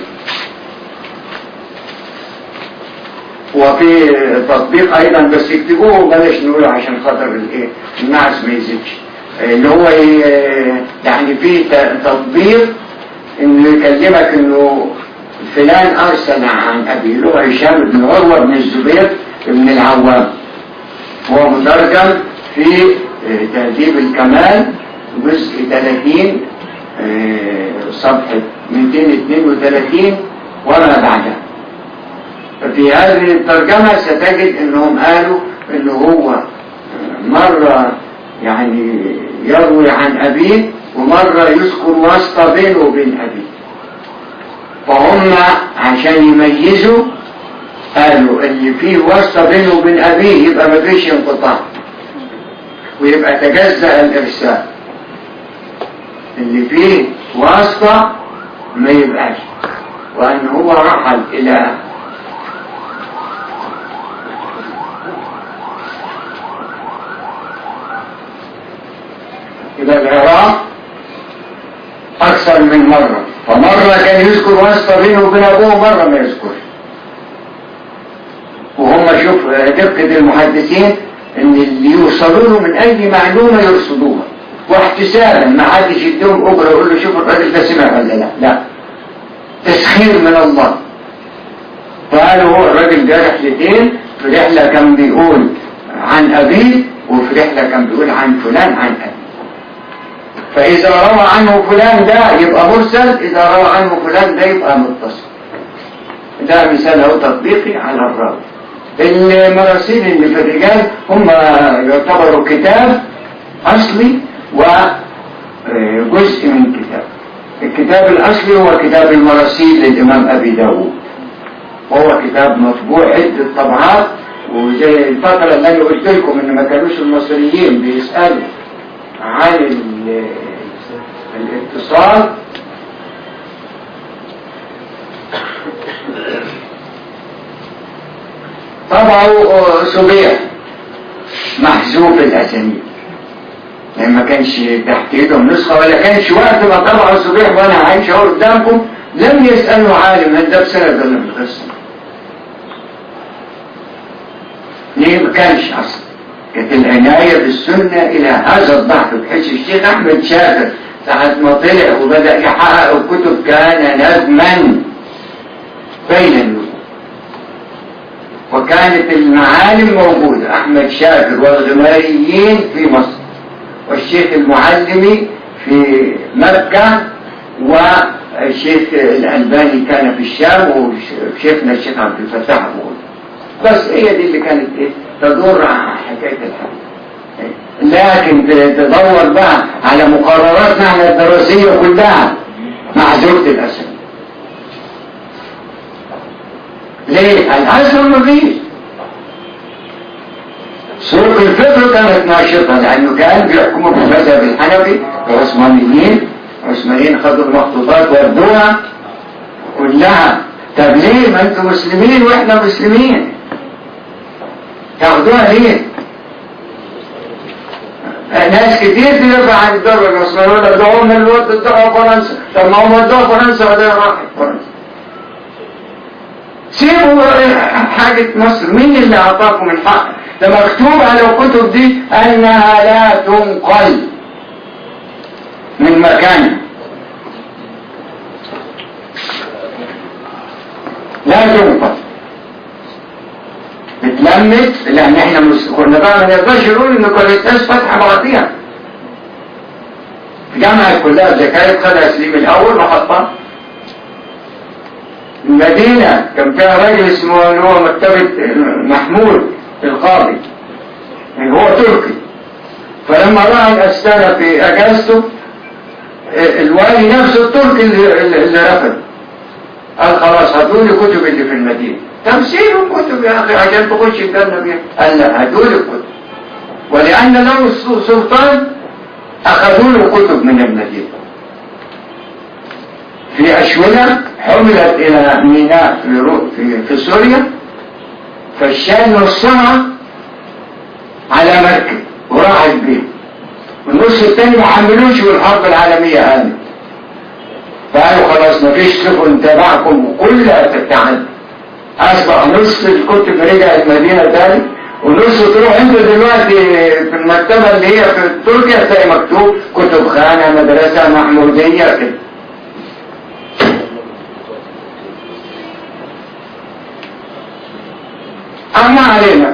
وفي تطبيق ايضا بس يكتبوه بلاش نقوله عشان خاطر الناس ما يزيدش، اللي هو يعني في تطبيق انه يكلمك انه فلان ارسل عن ابي له هشام بن عروة بن الزبير بن العوام، هو مترجم في تهذيب الكمال جزء 30 صفحة 232 وما بعدها. ففي هذه الترجمة ستجد انهم قالوا انه هو مرة يعني يروي عن ابيه ومرة يذكر واسطة بينه وبين ابيه، فهم عشان يميزوا قالوا اللي فيه واسطة بينه وبين ابيه يبقى ما فيش انقطاع ويبقى تجزأ الارسال، اللي فيه واسطة ما يبقاش، وان هو رحل الى إلى العراق أكثر من مرة، فمرة كان يذكر واسطة بينه وبين أبوه، مرة ما يذكرش. وهم شوف دقة المحدثين إن اللي يوصلوا له من أي معلومة يرصدوها واحتسابا، ما حدش يديهم أجرة يقول له شوف الراجل ده سمع ولا لا، لا، تسخير من الله. فقالوا هو الراجل ده رحلتين، في رحلة كان بيقول عن أبيه وفي رحلة كان بيقول عن فلان عن أبيه. فإذا روى عنه فلان ده يبقى مرسل، إذا روى عنه فلان ده يبقى متصل. ده مثال أو تطبيقي على الراوي. المراسيل اللي في الرجال هم يعتبروا كتاب أصلي وجزء من كتاب. الكتاب الأصلي هو كتاب المراسيل للإمام أبي داود، وهو كتاب مطبوع عدة طبعات. وزي الفترة اللي أنا قلت لكم إن ما كانوش المصريين بيسألوا عن الاتصال، طبعوا سبيع محذوف الأسانيد، يعني ما كانش تحت ايدهم نسخة، ولا كانش وقت ما طبعوا سبيع وانا عايش اهو قدامكم لم يسألوا عالم هل ده بسند ولا بالقصة. ليه ما كانش اصلا؟ كانت العناية بالسنة الى هذا الضعف، بحيث الشيخ احمد شاكر ساعة ما طلع وبدأ يحقق الكتب كان نجما بين النجوم، وكانت المعالم موجودة، أحمد شاكر والغماريين في مصر، والشيخ المعلمي في مكة، والشيخ الألباني كان في الشام، وشيخنا الشيخ عبد الفتاح موجود. بس هي دي اللي كانت تدور على حكاية الحديث. لكن تدور بقى على مقرراتنا احنا الدراسية كلها معزولة الأسد. ليه؟ الأسد ما فيش. سوق الفقه كانت ناشطة لأنه كان بيحكموا بالمذهب الحنفي العثمانيين. العثمانيين خدوا المخطوطات وردوها كلها. طب ليه؟ ما انتم مسلمين واحنا مسلمين، تاخدوها ليه؟ ناس كتير تدافع عن الدولة العثمانية يقول لك ده هم اللي ودوها فرنسا. طب ما هم ودوها فرنسا وده راح فرنسا. سيبوا حاجة مصر، مين اللي أعطاكم الحق؟ ده مكتوب على الكتب دي أنها لا تنقل من مكانها، لا تنقل، اتلمت. لأن احنا كنا بقى ما نقدرش نقول إن كانت ناس فاتحة بعضيها. الجامعة كلها زكاية خدها سليم الأول وحطها. المدينة كان فيها راجل اسمه اللي هو مكتبة محمود القاضي، يعني هو تركي. فلما راح الأستاذة في أجازته الوالي نفسه التركي اللي رفض، قال خلاص هاتوا لي كتب اللي في المدينة. تمثيل كتب يا أخي عشان تخش الجنة بيها. قال لا هاتوا لي كتب، ولأن له السلطان أخذوا له كتب من المدينة. في أشولة حملت إلى ميناء في سوريا، فالشام نصها على مركب وراحت بيه، والنص الثاني ما حملوش والحرب العالمية قامت. فقالوا خلاص ما فيش سفن تبعكم وكلها تتعدى. أصبح نص الكتب رجع المدينة تاني، ونص تروح انت دلوقتي في المكتبة اللي هي في تركيا تلاقي مكتوب كتب خانة مدرسة محمودية كده. أما علينا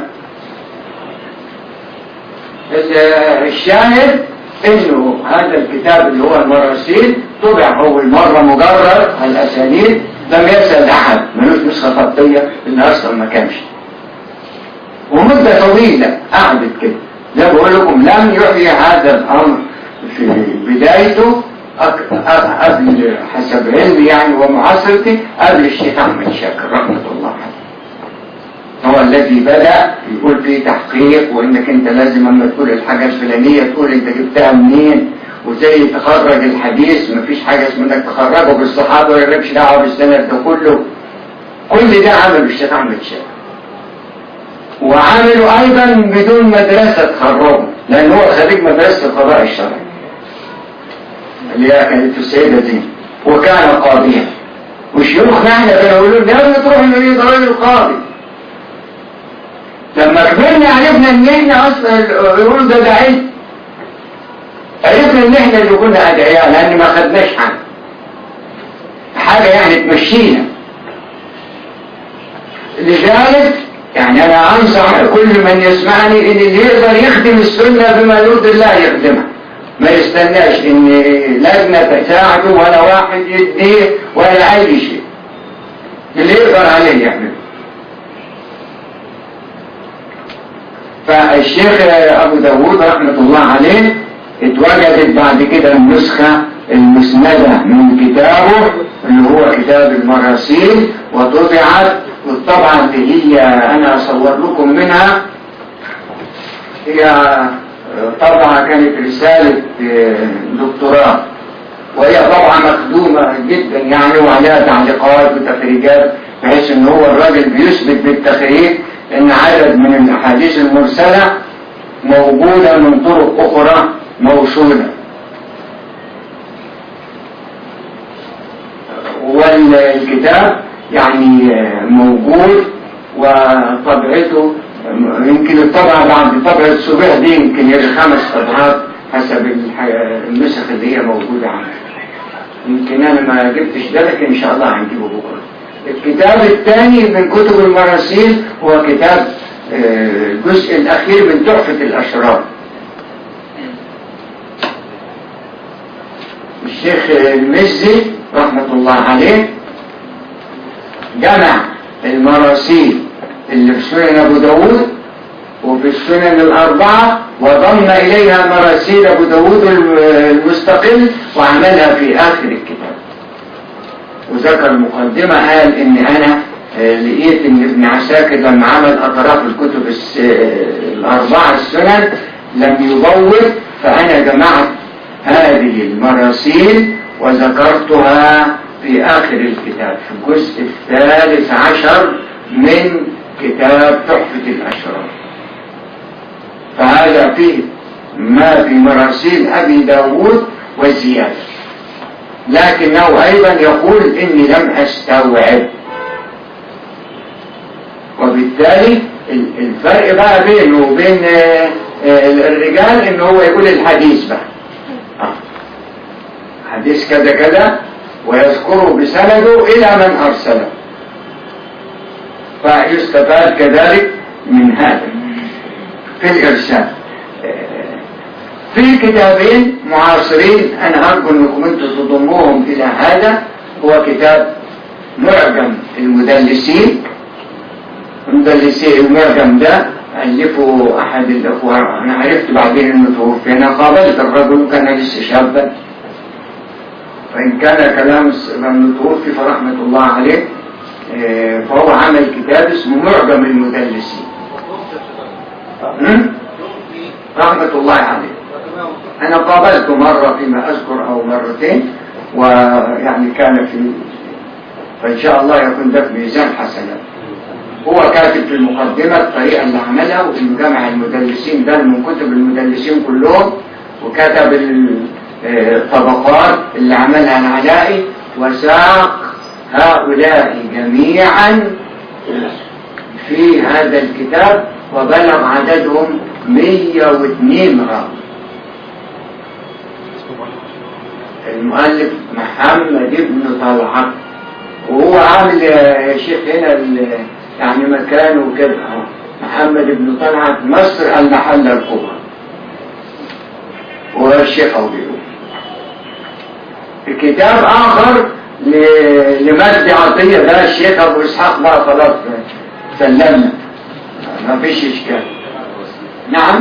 الشاهد انه هذا الكتاب اللي هو المراسيل طبع اول مرة مجرد على الاسانيد، لم يسأل احد، ملوش نسخة خطية اللي اصلا ما كانش. ومدة طويلة قعدت كده. زي بقول لكم لم يحيي هذا الامر في بدايته قبل حسب علمي يعني ومعاصرتي قبل الشيخ احمد شاكر رحمة الله عليه. هو الذي بدأ يقول فيه تحقيق، وانك انت لازم اما تقول الحاجة الفلانية تقول انت جبتها منين، وزي تخرج الحديث مفيش حاجة اسمه انك تخرجه بالصحابة ويربش دعوة بالسند ده كله. كل ده عمله الشيخ احمد شاكر، وعمله ايضا بدون مدرسة تخرجه، لان هو خريج مدرسة القضاء الشرعي. اللي هي كانت السيدة زينب، وكان قاضيا. وشيوخنا احنا كانوا يقولوا لازم تروح لولي ضرير القاضي. لما كبرنا عرفنا ان احنا اصلا يقولوا ده علم، عرفنا ان احنا اللي كنا ادعياء لان ما خدناش حاجه يعني تمشينا. لذلك يعني انا انصح كل من يسمعني ان اللي يقدر يخدم السنه بما يرضي الله يخدمها، ما يستناش ان لجنه تساعده ولا واحد يديه ولا اي شيء، اللي يقدر عليه يعمله. فالشيخ ابو داود رحمه الله عليه اتوجدت بعد كده النسخه المسنده من كتابه اللي هو كتاب المراسيل، وطبعت، والطبعه اللي هي انا اصور لكم منها هي طبعا كانت رسالة دكتوراه، وهي طبعا مخدومة جدا يعني، وعليها تعليقات وتخريجات، بحيث ان هو الراجل بيثبت بالتخريج ان عدد من الاحاديث المرسلة موجودة من طرق اخرى موصولة. والكتاب يعني موجود، وطبعته يمكن الطبعة بعد طبعة صبيح دي يمكن يجي 5 طبعات حسب النسخ اللي هي موجودة عندي. يمكن انا ما جبتش ده، لكن ان شاء الله هنجيبه بكرة. الكتاب الثاني من كتب المراسيل هو كتاب الجزء الاخير من تحفة الاشراف. الشيخ المزي رحمة الله عليه جمع المراسيل اللي في سنن ابو داود وفي السنن الاربعة، وضم اليها مراسيل ابو داود المستقل وعملها في اخر الكتاب. وذكر المقدمة قال ان انا لقيت ان ابن عساكر لما عمل اطراف الكتب الاربعة السنن لم يبوب، فانا جمعت هذه المراسيل وذكرتها في اخر الكتاب في الجزء 13 من كتاب تحفة الأشراف. فهذا فيه ما في مراسيل أبي داود والزيادة، لكنه أيضا يقول إني لم أستوعب. وبالتالي الفرق بقى بينه وبين الرجال إنه هو يقول الحديث بقى حديث كذا كذا ويذكره بسنده إلى من أرسله، فيستفاد كذلك من هذا في الإرشاد. في كتابين معاصرين أنا أرجو أنكم أنتم تضموهم إلى هذا، هو كتاب معجم المدلسين. المعجم ده ألفه أحد الأخوة، أنا عرفت بعدين أنه توفي، أنا قابلت الرجل كان لسه شابا، فإن كان كلام أنه توفي فرحمة الله عليه. فهو عمل كتاب اسمه معجم المدلسين رحمة الله عليه. أنا قابلته مرة فيما أذكر أو مرتين، ويعني كان في، فإن شاء الله يكون ده في ميزان حسنات. هو كاتب في المقدمة الطريقة اللي عملها، وفي جمع المدلسين ده من كتب المدلسين كلهم، وكتب الطبقات اللي عملها العلائي، وساق هؤلاء جميعا في هذا الكتاب، وبلغ عددهم 102 راوي. المؤلف محمد بن طلعت، وهو عامل يا شيخ هنا يعني مكانه كده، محمد بن طلعت مصر المحلة الكبرى، وهو الشيخ أبو بيقول. الكتاب آخر لمجد عطية ده الشيخ أبو إسحاق بقى خلاص سلمنا، ما فيش إشكال. نعم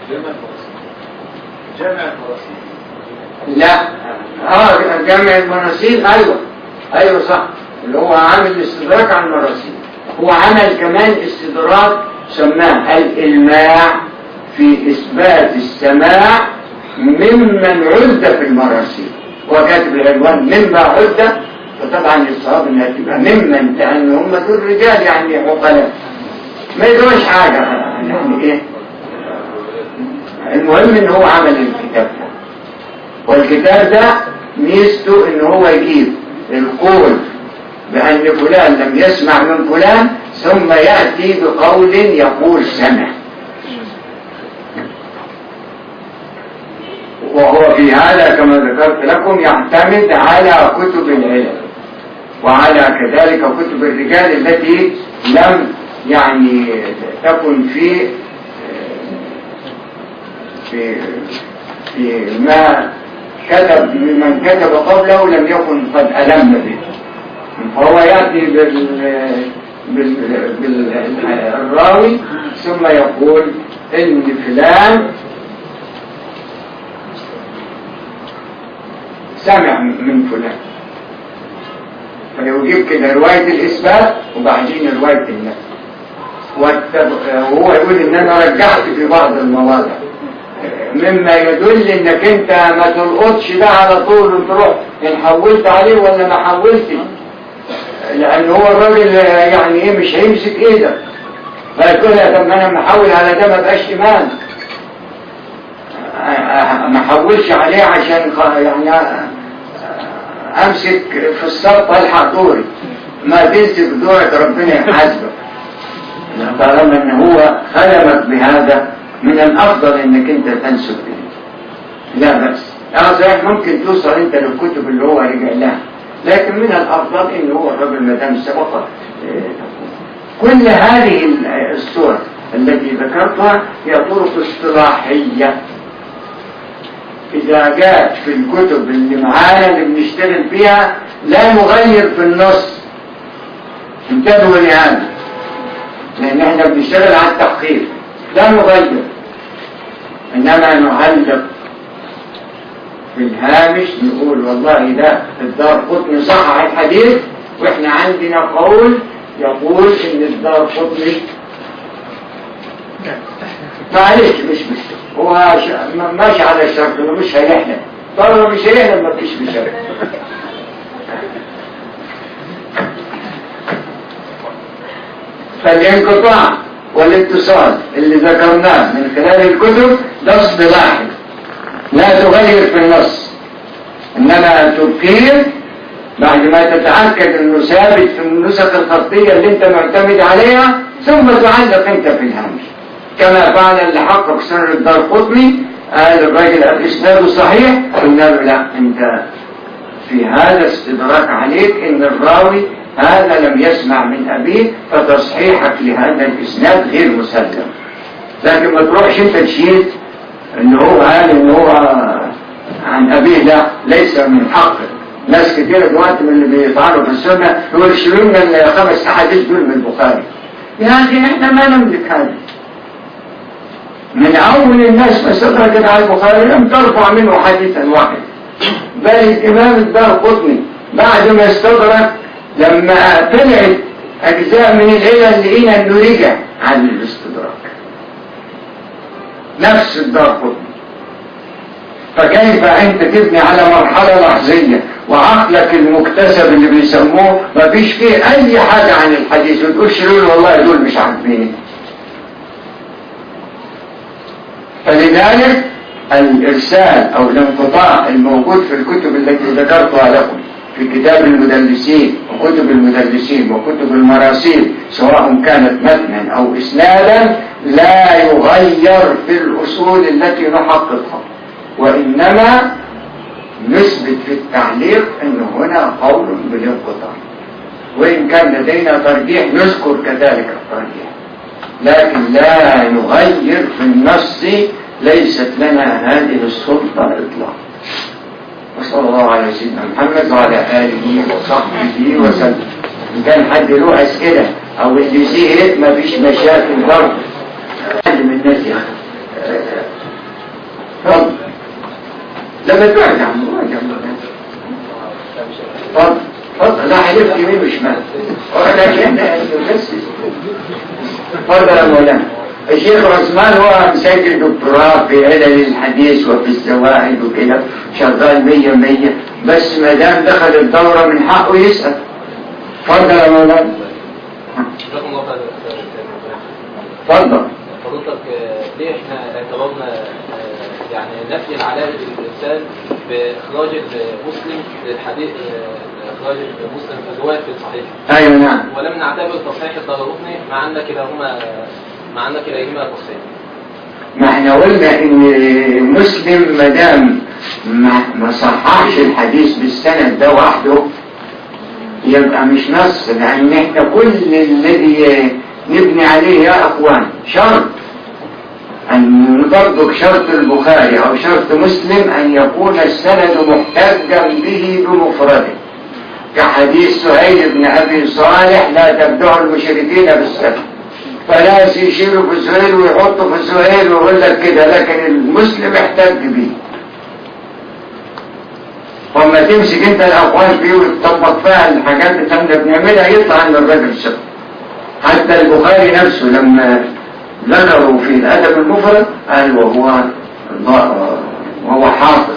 جامع المراسيل.
لا جامع المراسيل، أيوة صح، اللي هو عامل الاستدراك عن المراسيل. هو عمل كمان استدراك سماه الإلماع في إثبات السماع ممن عد في المراسيل، وكاتب العنوان مما عد، وطبعا الصواب انها تبقى ممن، لان هم دول رجال يعني عقلاء ما يدروش حاجه يعني ايه. المهم ان هو عمل الكتاب ده، والكتاب ده ميزته ان هو يجيب القول بأن فلان لم يسمع من فلان ثم يأتي بقول يقول سمع، وهو في هذا كما ذكرت لكم يعتمد على كتب العلم وعلى كذلك كتب الرجال التي لم يعني تكن في ما كتب ممن كتب قبله لم يكن قد ألم به، فهو يأتي بالراوي ثم يقول إن فلان سمع من فلان، فيجيب كده رواية الإثبات وبعدين رواية النفي، وهو يقول إن أنا رجعت في بعض المواضع مما يدل إنك أنت ما تلقطش ده على طول وتروح إن حولت عليه ولا ما حولتش، لأن هو الراجل يعني إيه مش هيمسك إيدك فيقول يا طب ما أنا محول على ده ما بقاش إيمان، ما حولش عليه عشان يعني امسك في السلطة الحق دوري، ما تمسك دورك ربنا يحاسبك. طالما ان هو خدمك بهذا من الافضل انك انت تنسب به، لا بأس. صحيح ممكن توصل انت للكتب اللي هو رجع لها، لكن من الافضل ان هو الرجل ما دام سبق. كل هذه الصور التي ذكرتها هي طرق اصطلاحية إذا جاءت في الكتب اللي معانا اللي بنشتغل فيها لا نغير في النص، انتبهوا لهذا، لأن احنا بنشتغل على التحقيق لا نغير، إنما نعلق في الهامش نقول والله ده الدارقطني صحح الحديث واحنا عندنا قول يقول ان الدارقطني معلش مش هو ماشي على الشرط انه مش هيحلم، طالما مش هيحلم ما فيش بشرط. فالانقطاع والاتصال اللي ذكرناه من خلال الكتب ده اصطلاحي لا تغير في النص، انما تبقيه بعد ما تتأكد انه ثابت في النسخ الخطية اللي انت معتمد عليها ثم تعلق انت في الهامش، كما فعل اللي حقق سنة الدارقطني قال الراجل الاسناد صحيح، قلنا له لا انت في هذا استدراك عليك ان الراوي هذا لم يسمع من ابيه فتصحيحك لهذا الاسناد غير مسلم، لكن ما تروحش انت تشيل ان هو قال ان هو عن ابيه، لا ليس من حقك. ناس كتير دلوقتي من اللي بيفعلوا في السنة يقول شيلوا لنا الخمس احاديث دول من البخاري، يا اخي احنا ما نملك هذا. من اول الناس ما استدركت على البخاري لم ترفع منه حديثا واحد، بل الامام الدارقطني بعد ما استدرك لما طلعت اجزاء من العلل لقينا انه رجع عن الاستدراك نفس الدارقطني. فكيف انت تبني على مرحلة لحظية وعقلك المكتسب اللي بيسموه ما فيش فيه اي حاجة عن الحديث وتقول شلول والله دول مش عاجبيني؟ فلذلك الارسال او الانقطاع الموجود في الكتب التي ذكرتها لكم في كتاب المدلسين وكتب المدلسين وكتب المراسيل سواء كانت متنا او اسنادا لا يغير في الاصول التي نحققها، وإنما نثبت في التعليق أن هنا قول بالانقطاع، وإن كان لدينا ترجيح نذكر كذلك الترجيح، لكن لا نغير في النص، ليست لنا هذه السلطة إطلاقا. وصلى الله على سيدنا محمد وعلى آله وصحبه وسلم. إن كان حد له أسئلة أو اللي زهق ما فيش مشاكل برضه من الناس يا أخي. فضل لما تبعد عنه فضل لا حلفت يمين وشمال ولكن بس فضل يا مولانا. الشيخ عثمان هو مسجل دكتوراه في علل الحديث وفي الزواهد وكده، شغال 100 بس ما دام دخل الدورة من حقه يسأل. فضل يا مولانا. فضل.
حضرتك ليه احنا اعتبرنا يعني نفي العلاء الإرسال بإخراج المسلم للحديث، إخراج المسلم في الرواية في الصحيح.
أيوة نعم.
ولم نعتبر تصحيح الدارقطني مع أن كلاهما تصحيح.
ما احنا قلنا ان مسلم مدام ما صححش الحديث بالسند ده وحده يبقى مش نص، لان احنا كل الذي نبني عليه يا اخوان شرط ان نطبق شرط البخاري او شرط مسلم ان يكون السند محتجا به بمفرده، كحديث سهيل بن ابي صالح لا تبدعوا المشركين بالسند، فلا يشيلوا في سهيل ويحطوا في سهيل ويقول لك كده، لكن المسلم احتج به. وما تمسك انت الاقوال فيه وتطبق فيها الحاجات اللي احنا بنعملها يطلع ان الراجل ثقة. حتى البخاري نفسه لما ذكروا في الادب المفرد قال وهو حافظ.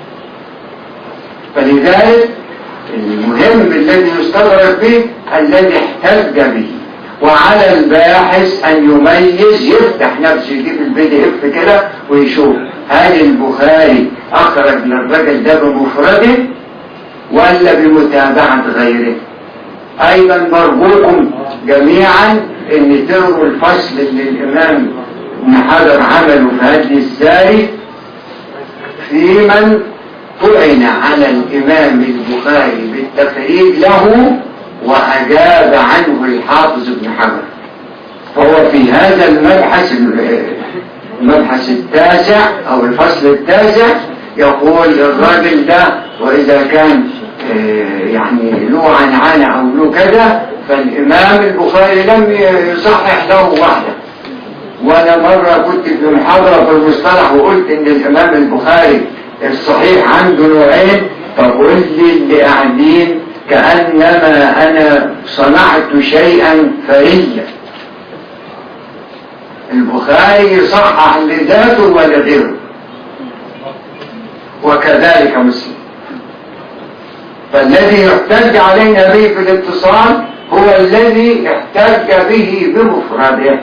فلذلك المهم الذي يستدرك به الذي احتج به، وعلى الباحث ان يميز، يفتح نفسه يجيب الPDF كده ويشوف هل البخاري اخرج للرجل ده بمفرده ولا بمتابعة غيره. ايضا مرجوكم جميعا ان تروا الفصل اللي الامام ابن حجر عمله في هدي الساري في من طعن على الامام البخاري بالتفريد له واجاب عنه الحافظ ابن حجر. فهو في هذا المبحث التاسع او الفصل التاسع يقول الراجل ده واذا كان يعني له عنعنة او له كذا فالامام البخاري لم يصحح له وحده. وانا مرة كنت في محاضرة في المصطلح وقلت ان الامام البخاري الصحيح عنده نوعين، فقلت لي اللي قاعدين كأنما انا صنعت شيئا فريا. البخاري يصحح لذاته ولغيره، وكذلك مسلم. فالذي يحتج علينا به في الاتصال هو الذي احتج به بمفرده.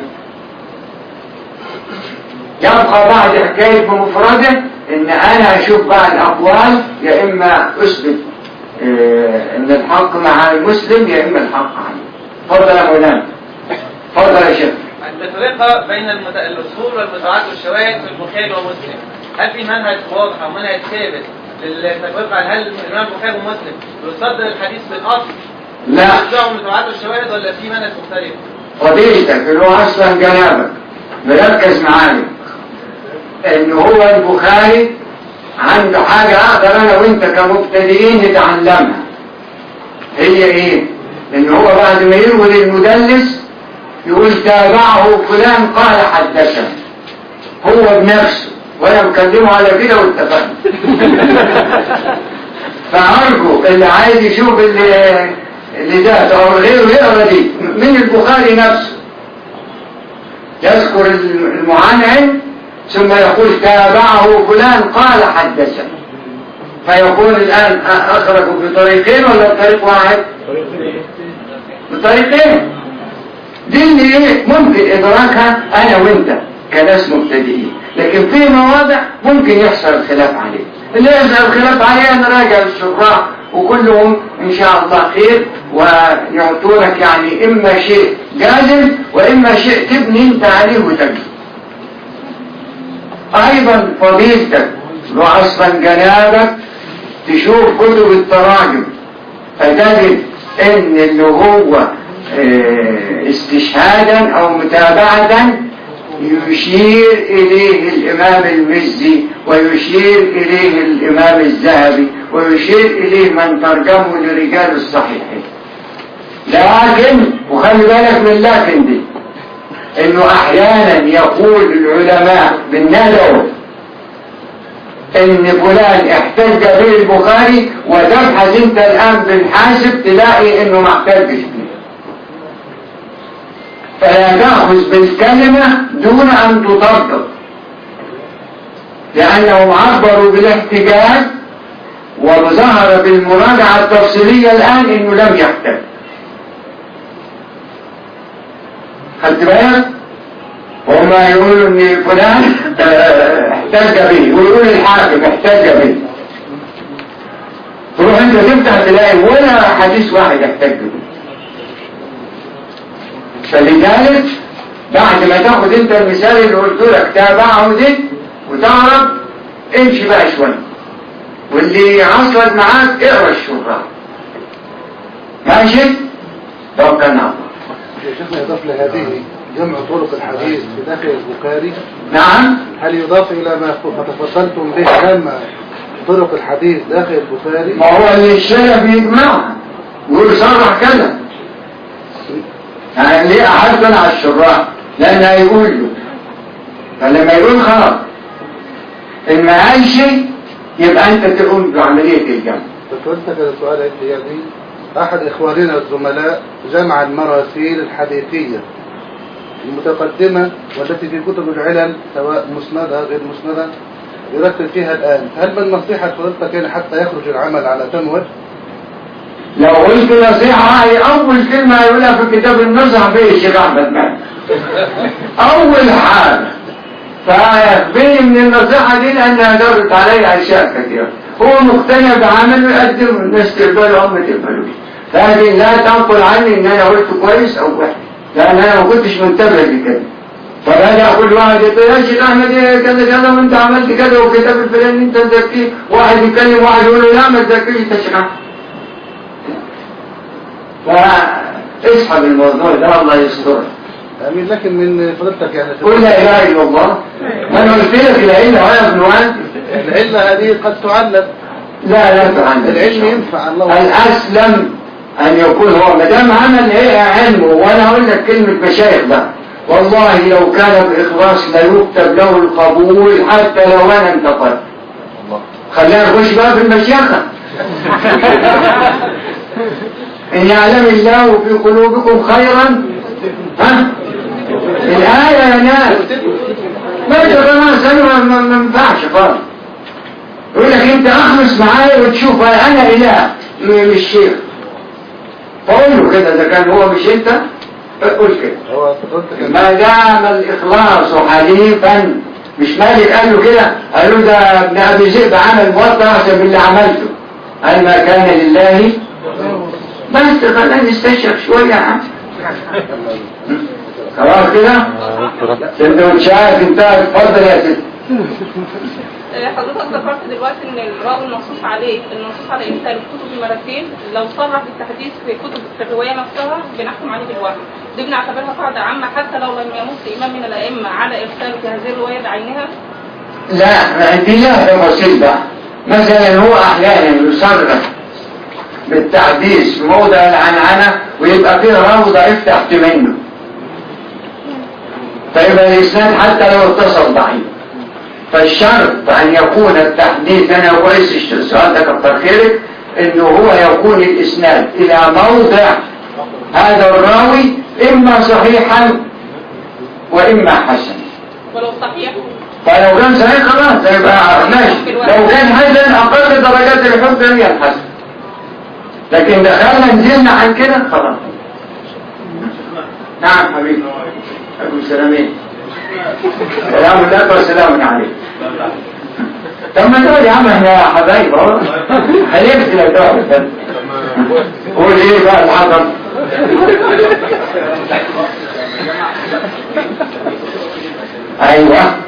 يبقى بعد حكاية بمفرده ان انا اشوف بقى الاقوال، يا اما اثبت ان الحق مع المسلم يا اما الحق عنه. تفضل يا مولانا. تفضل يا شيخ.
التفرقة بين الأصول والمتابعات والشواهد في البخاري ومسلم، هل في منهج واضح أو منهج ثابت للتفرقة؟ هل الإمام البخاري ومسلم يصدر الحديث بالأصل؟
لا.
يرجعوا المتابعات والشواهد ولا في منهج مختلف؟
فضيلتك اللي هو أصلا جنابك مركز معايا إن هو البخاري عنده حاجة أقدر أنا وأنت كمبتدئين نتعلمها. هي إيه؟ إن هو بعد ما يروي للمدلس يقول تابعه فلان قال حدثنا، هو بنفسه وانا مكلمه على كده واتفقنا. فأرجو اللي عايز يشوف اللي ذاته او غيره يقرا دي من البخاري نفسه، يذكر المعنعن ثم يقول تابعه فلان قال حدثنا، فيكون الآن أخرجوا بطريقين ولا بطريق واحد؟ بطريقين. دي اللي ايه ممكن ادراكها انا وانت كناس مبتدئين، لكن في مواضع ممكن يحصل الخلاف عليه. اللي يحصل الخلاف عليه نراجع الشراح وكلهم ان شاء الله خير، ويعطونك يعني اما شيء جازم واما شيء تبني انت عليه وتجد. ايضا فضيلتك لو اصلا جنابك تشوف كتب التراجم فتجد ان اللي هو استشهادا او متابعة يشير اليه الامام المزي ويشير اليه الامام الذهبي ويشير اليه من ترجمه لرجال الصحيحين. لكن وخلي بالك من لكن دي انه احيانا يقول العلماء بالندوة ان فلان احتج به البخاري وتبحث انت الان بالحاسب تلاقي انه ما احتجش به، فلا تأخذ بالكلمة دون أن تطبق، لأنهم عبروا بالاحتجاج وظهر بالمراجعة التفصيلية الآن إنه لم يحتج. خدت بالك؟ وهم يقولوا إن فلان احتج به، ويقول الحاكم احتج به، تروح انت تفتح تلاقي ولا حديث واحد احتج به. فلذلك بعد ما تاخد انت المثال اللي قلت لك تابعه دي وتعرف، امشي بقى شويه، واللي عصلك معاك اقرا الشراح. ماشي؟ توكلنا على الله.
يا شيخنا يضاف لهذه جمع طرق الحديث في داخل البخاري؟
نعم.
هل يضاف إلى ما تفضلتم به جمع طرق الحديث داخل البخاري؟
ما هو اللي الشرف يجمعها ويقول صرح كذا. يعني ليه أحد على الشراح؟ لأن هيقول له، فلما يقول خلاص إن ما قال شيء يبقى أنت تقوم بعملية الجمع.
فكرت كده سؤال احتياطي. أحد إخواننا الزملاء جمع المراسيل الحديثية المتقدمة والتي في كتب العلل سواء مسندة غير مسندة يرتب فيها الآن. هل من نصيحة فضلتك يعني حتى يخرج العمل على تم وجه؟
لو قلت نصيحة هي أول كلمة يقولها في كتاب النصح به الشيخ أحمد مالك. أول حاجة فيخبرني من النصيحة دي لأنها دارت علي أشياء كثيرة. هو مقتنع بعمل ويقدم الناس تقبله أو ما تقبله، لكن لا تنقل عني إن أنا قلت كويس أو وحش، لأن أنا ما كنتش منتبه لكده. فبدأ كل واحد يقول يا شيخ أحمد كذا كذا وأنت عملت كذا وكتاب الفلاني أنت تزكيه، واحد يكلم واحد يقول له لا ما تزكيش أنت شيخ أحمد. فاسحب الموضوع ده الله يستر.
أمين. لكن من فضلتك يعني
قل لا إله إلا الله. أنا قلت لك العلة ويا ابن وان
العلة هذه قد تعلم.
لا تعلم.
العلم ينفع الله.
الأسلم أن يكون هو مدام عمل إيه علمه. وأنا أقول لك كلمة مشايخ بقى، والله لو كان بإخلاص لا يكتب له القبول حتى لو أنا انتقد. خلينا نخش بقى في المشيخة. إن يعلم الله في قلوبكم خيرا الآية يا ناس ما تقرأ سنة ما ينفعش خالص. يقول لك أنت أخلص معايا وتشوف أنا إله مش شيخ. فقول له كده إذا كان هو مش أنت قول كده. ما دام الإخلاص حليفا. مش مالك قال له كده، قال له ده ابن أبي ذئب عمل موطأ أحسن من اللي عملته. قال ما كان لله بس خلينا نستشرف شوية يا عم. خلاص كده سندوتشات انتهت. اتفضل يا ست.
حضرتك ذكرت دلوقتي ان الراوي النصوص عليه ارسال الكتب المرتين لو صرح بالتحديث في كتب في الروايه نفسها بنحكم عليه بالوهم. دي بنعتبرها قاعده عامه حتى لو لم ينص امام من الائمه على ارساله في هذه الروايه بعينها؟
لا دي لها تفاصيل بقى. مثلا هو احيانا يصرح بالتحديث في موضع العنعنه ويبقى فيه راوي ضعيف تحت منه، فيبقى الاسناد حتى لو اتصل ضعيف. فالشرط أن يكون التحديث، أنا كويس السؤال ده كتر خيرك، إنه هو يكون الإسناد إلى موضع هذا الراوي إما صحيحا وإما حسن.
ولو صحيح؟
فلو كان صحيح خلاص يبقى ماشي، لو كان حسن أقل درجات الحب هي الحسن، لكن دخلنا نزلنا عن كده خلاص. نعم حبيبي. أبو سلامين. سلام لك وسلام عليك. طب ما تقول يا عم احنا حبايب اهو. خليك لو تقعد قول ايه بقى اللي حصل. ايوه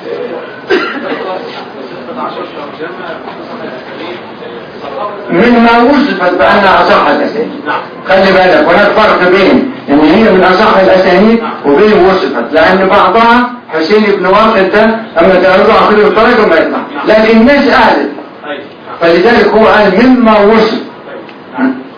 مما وصفت بأنها أصح الأسانيد. خلي بالك هناك فرق بين إن هي من أصح الأسانيد وبين وصفت، لأن بعضها حسين بن واقد ده أما تقرأه آخره الطريق ما يطلع، لكن الناس قالت، فلذلك هو قال مما وصف.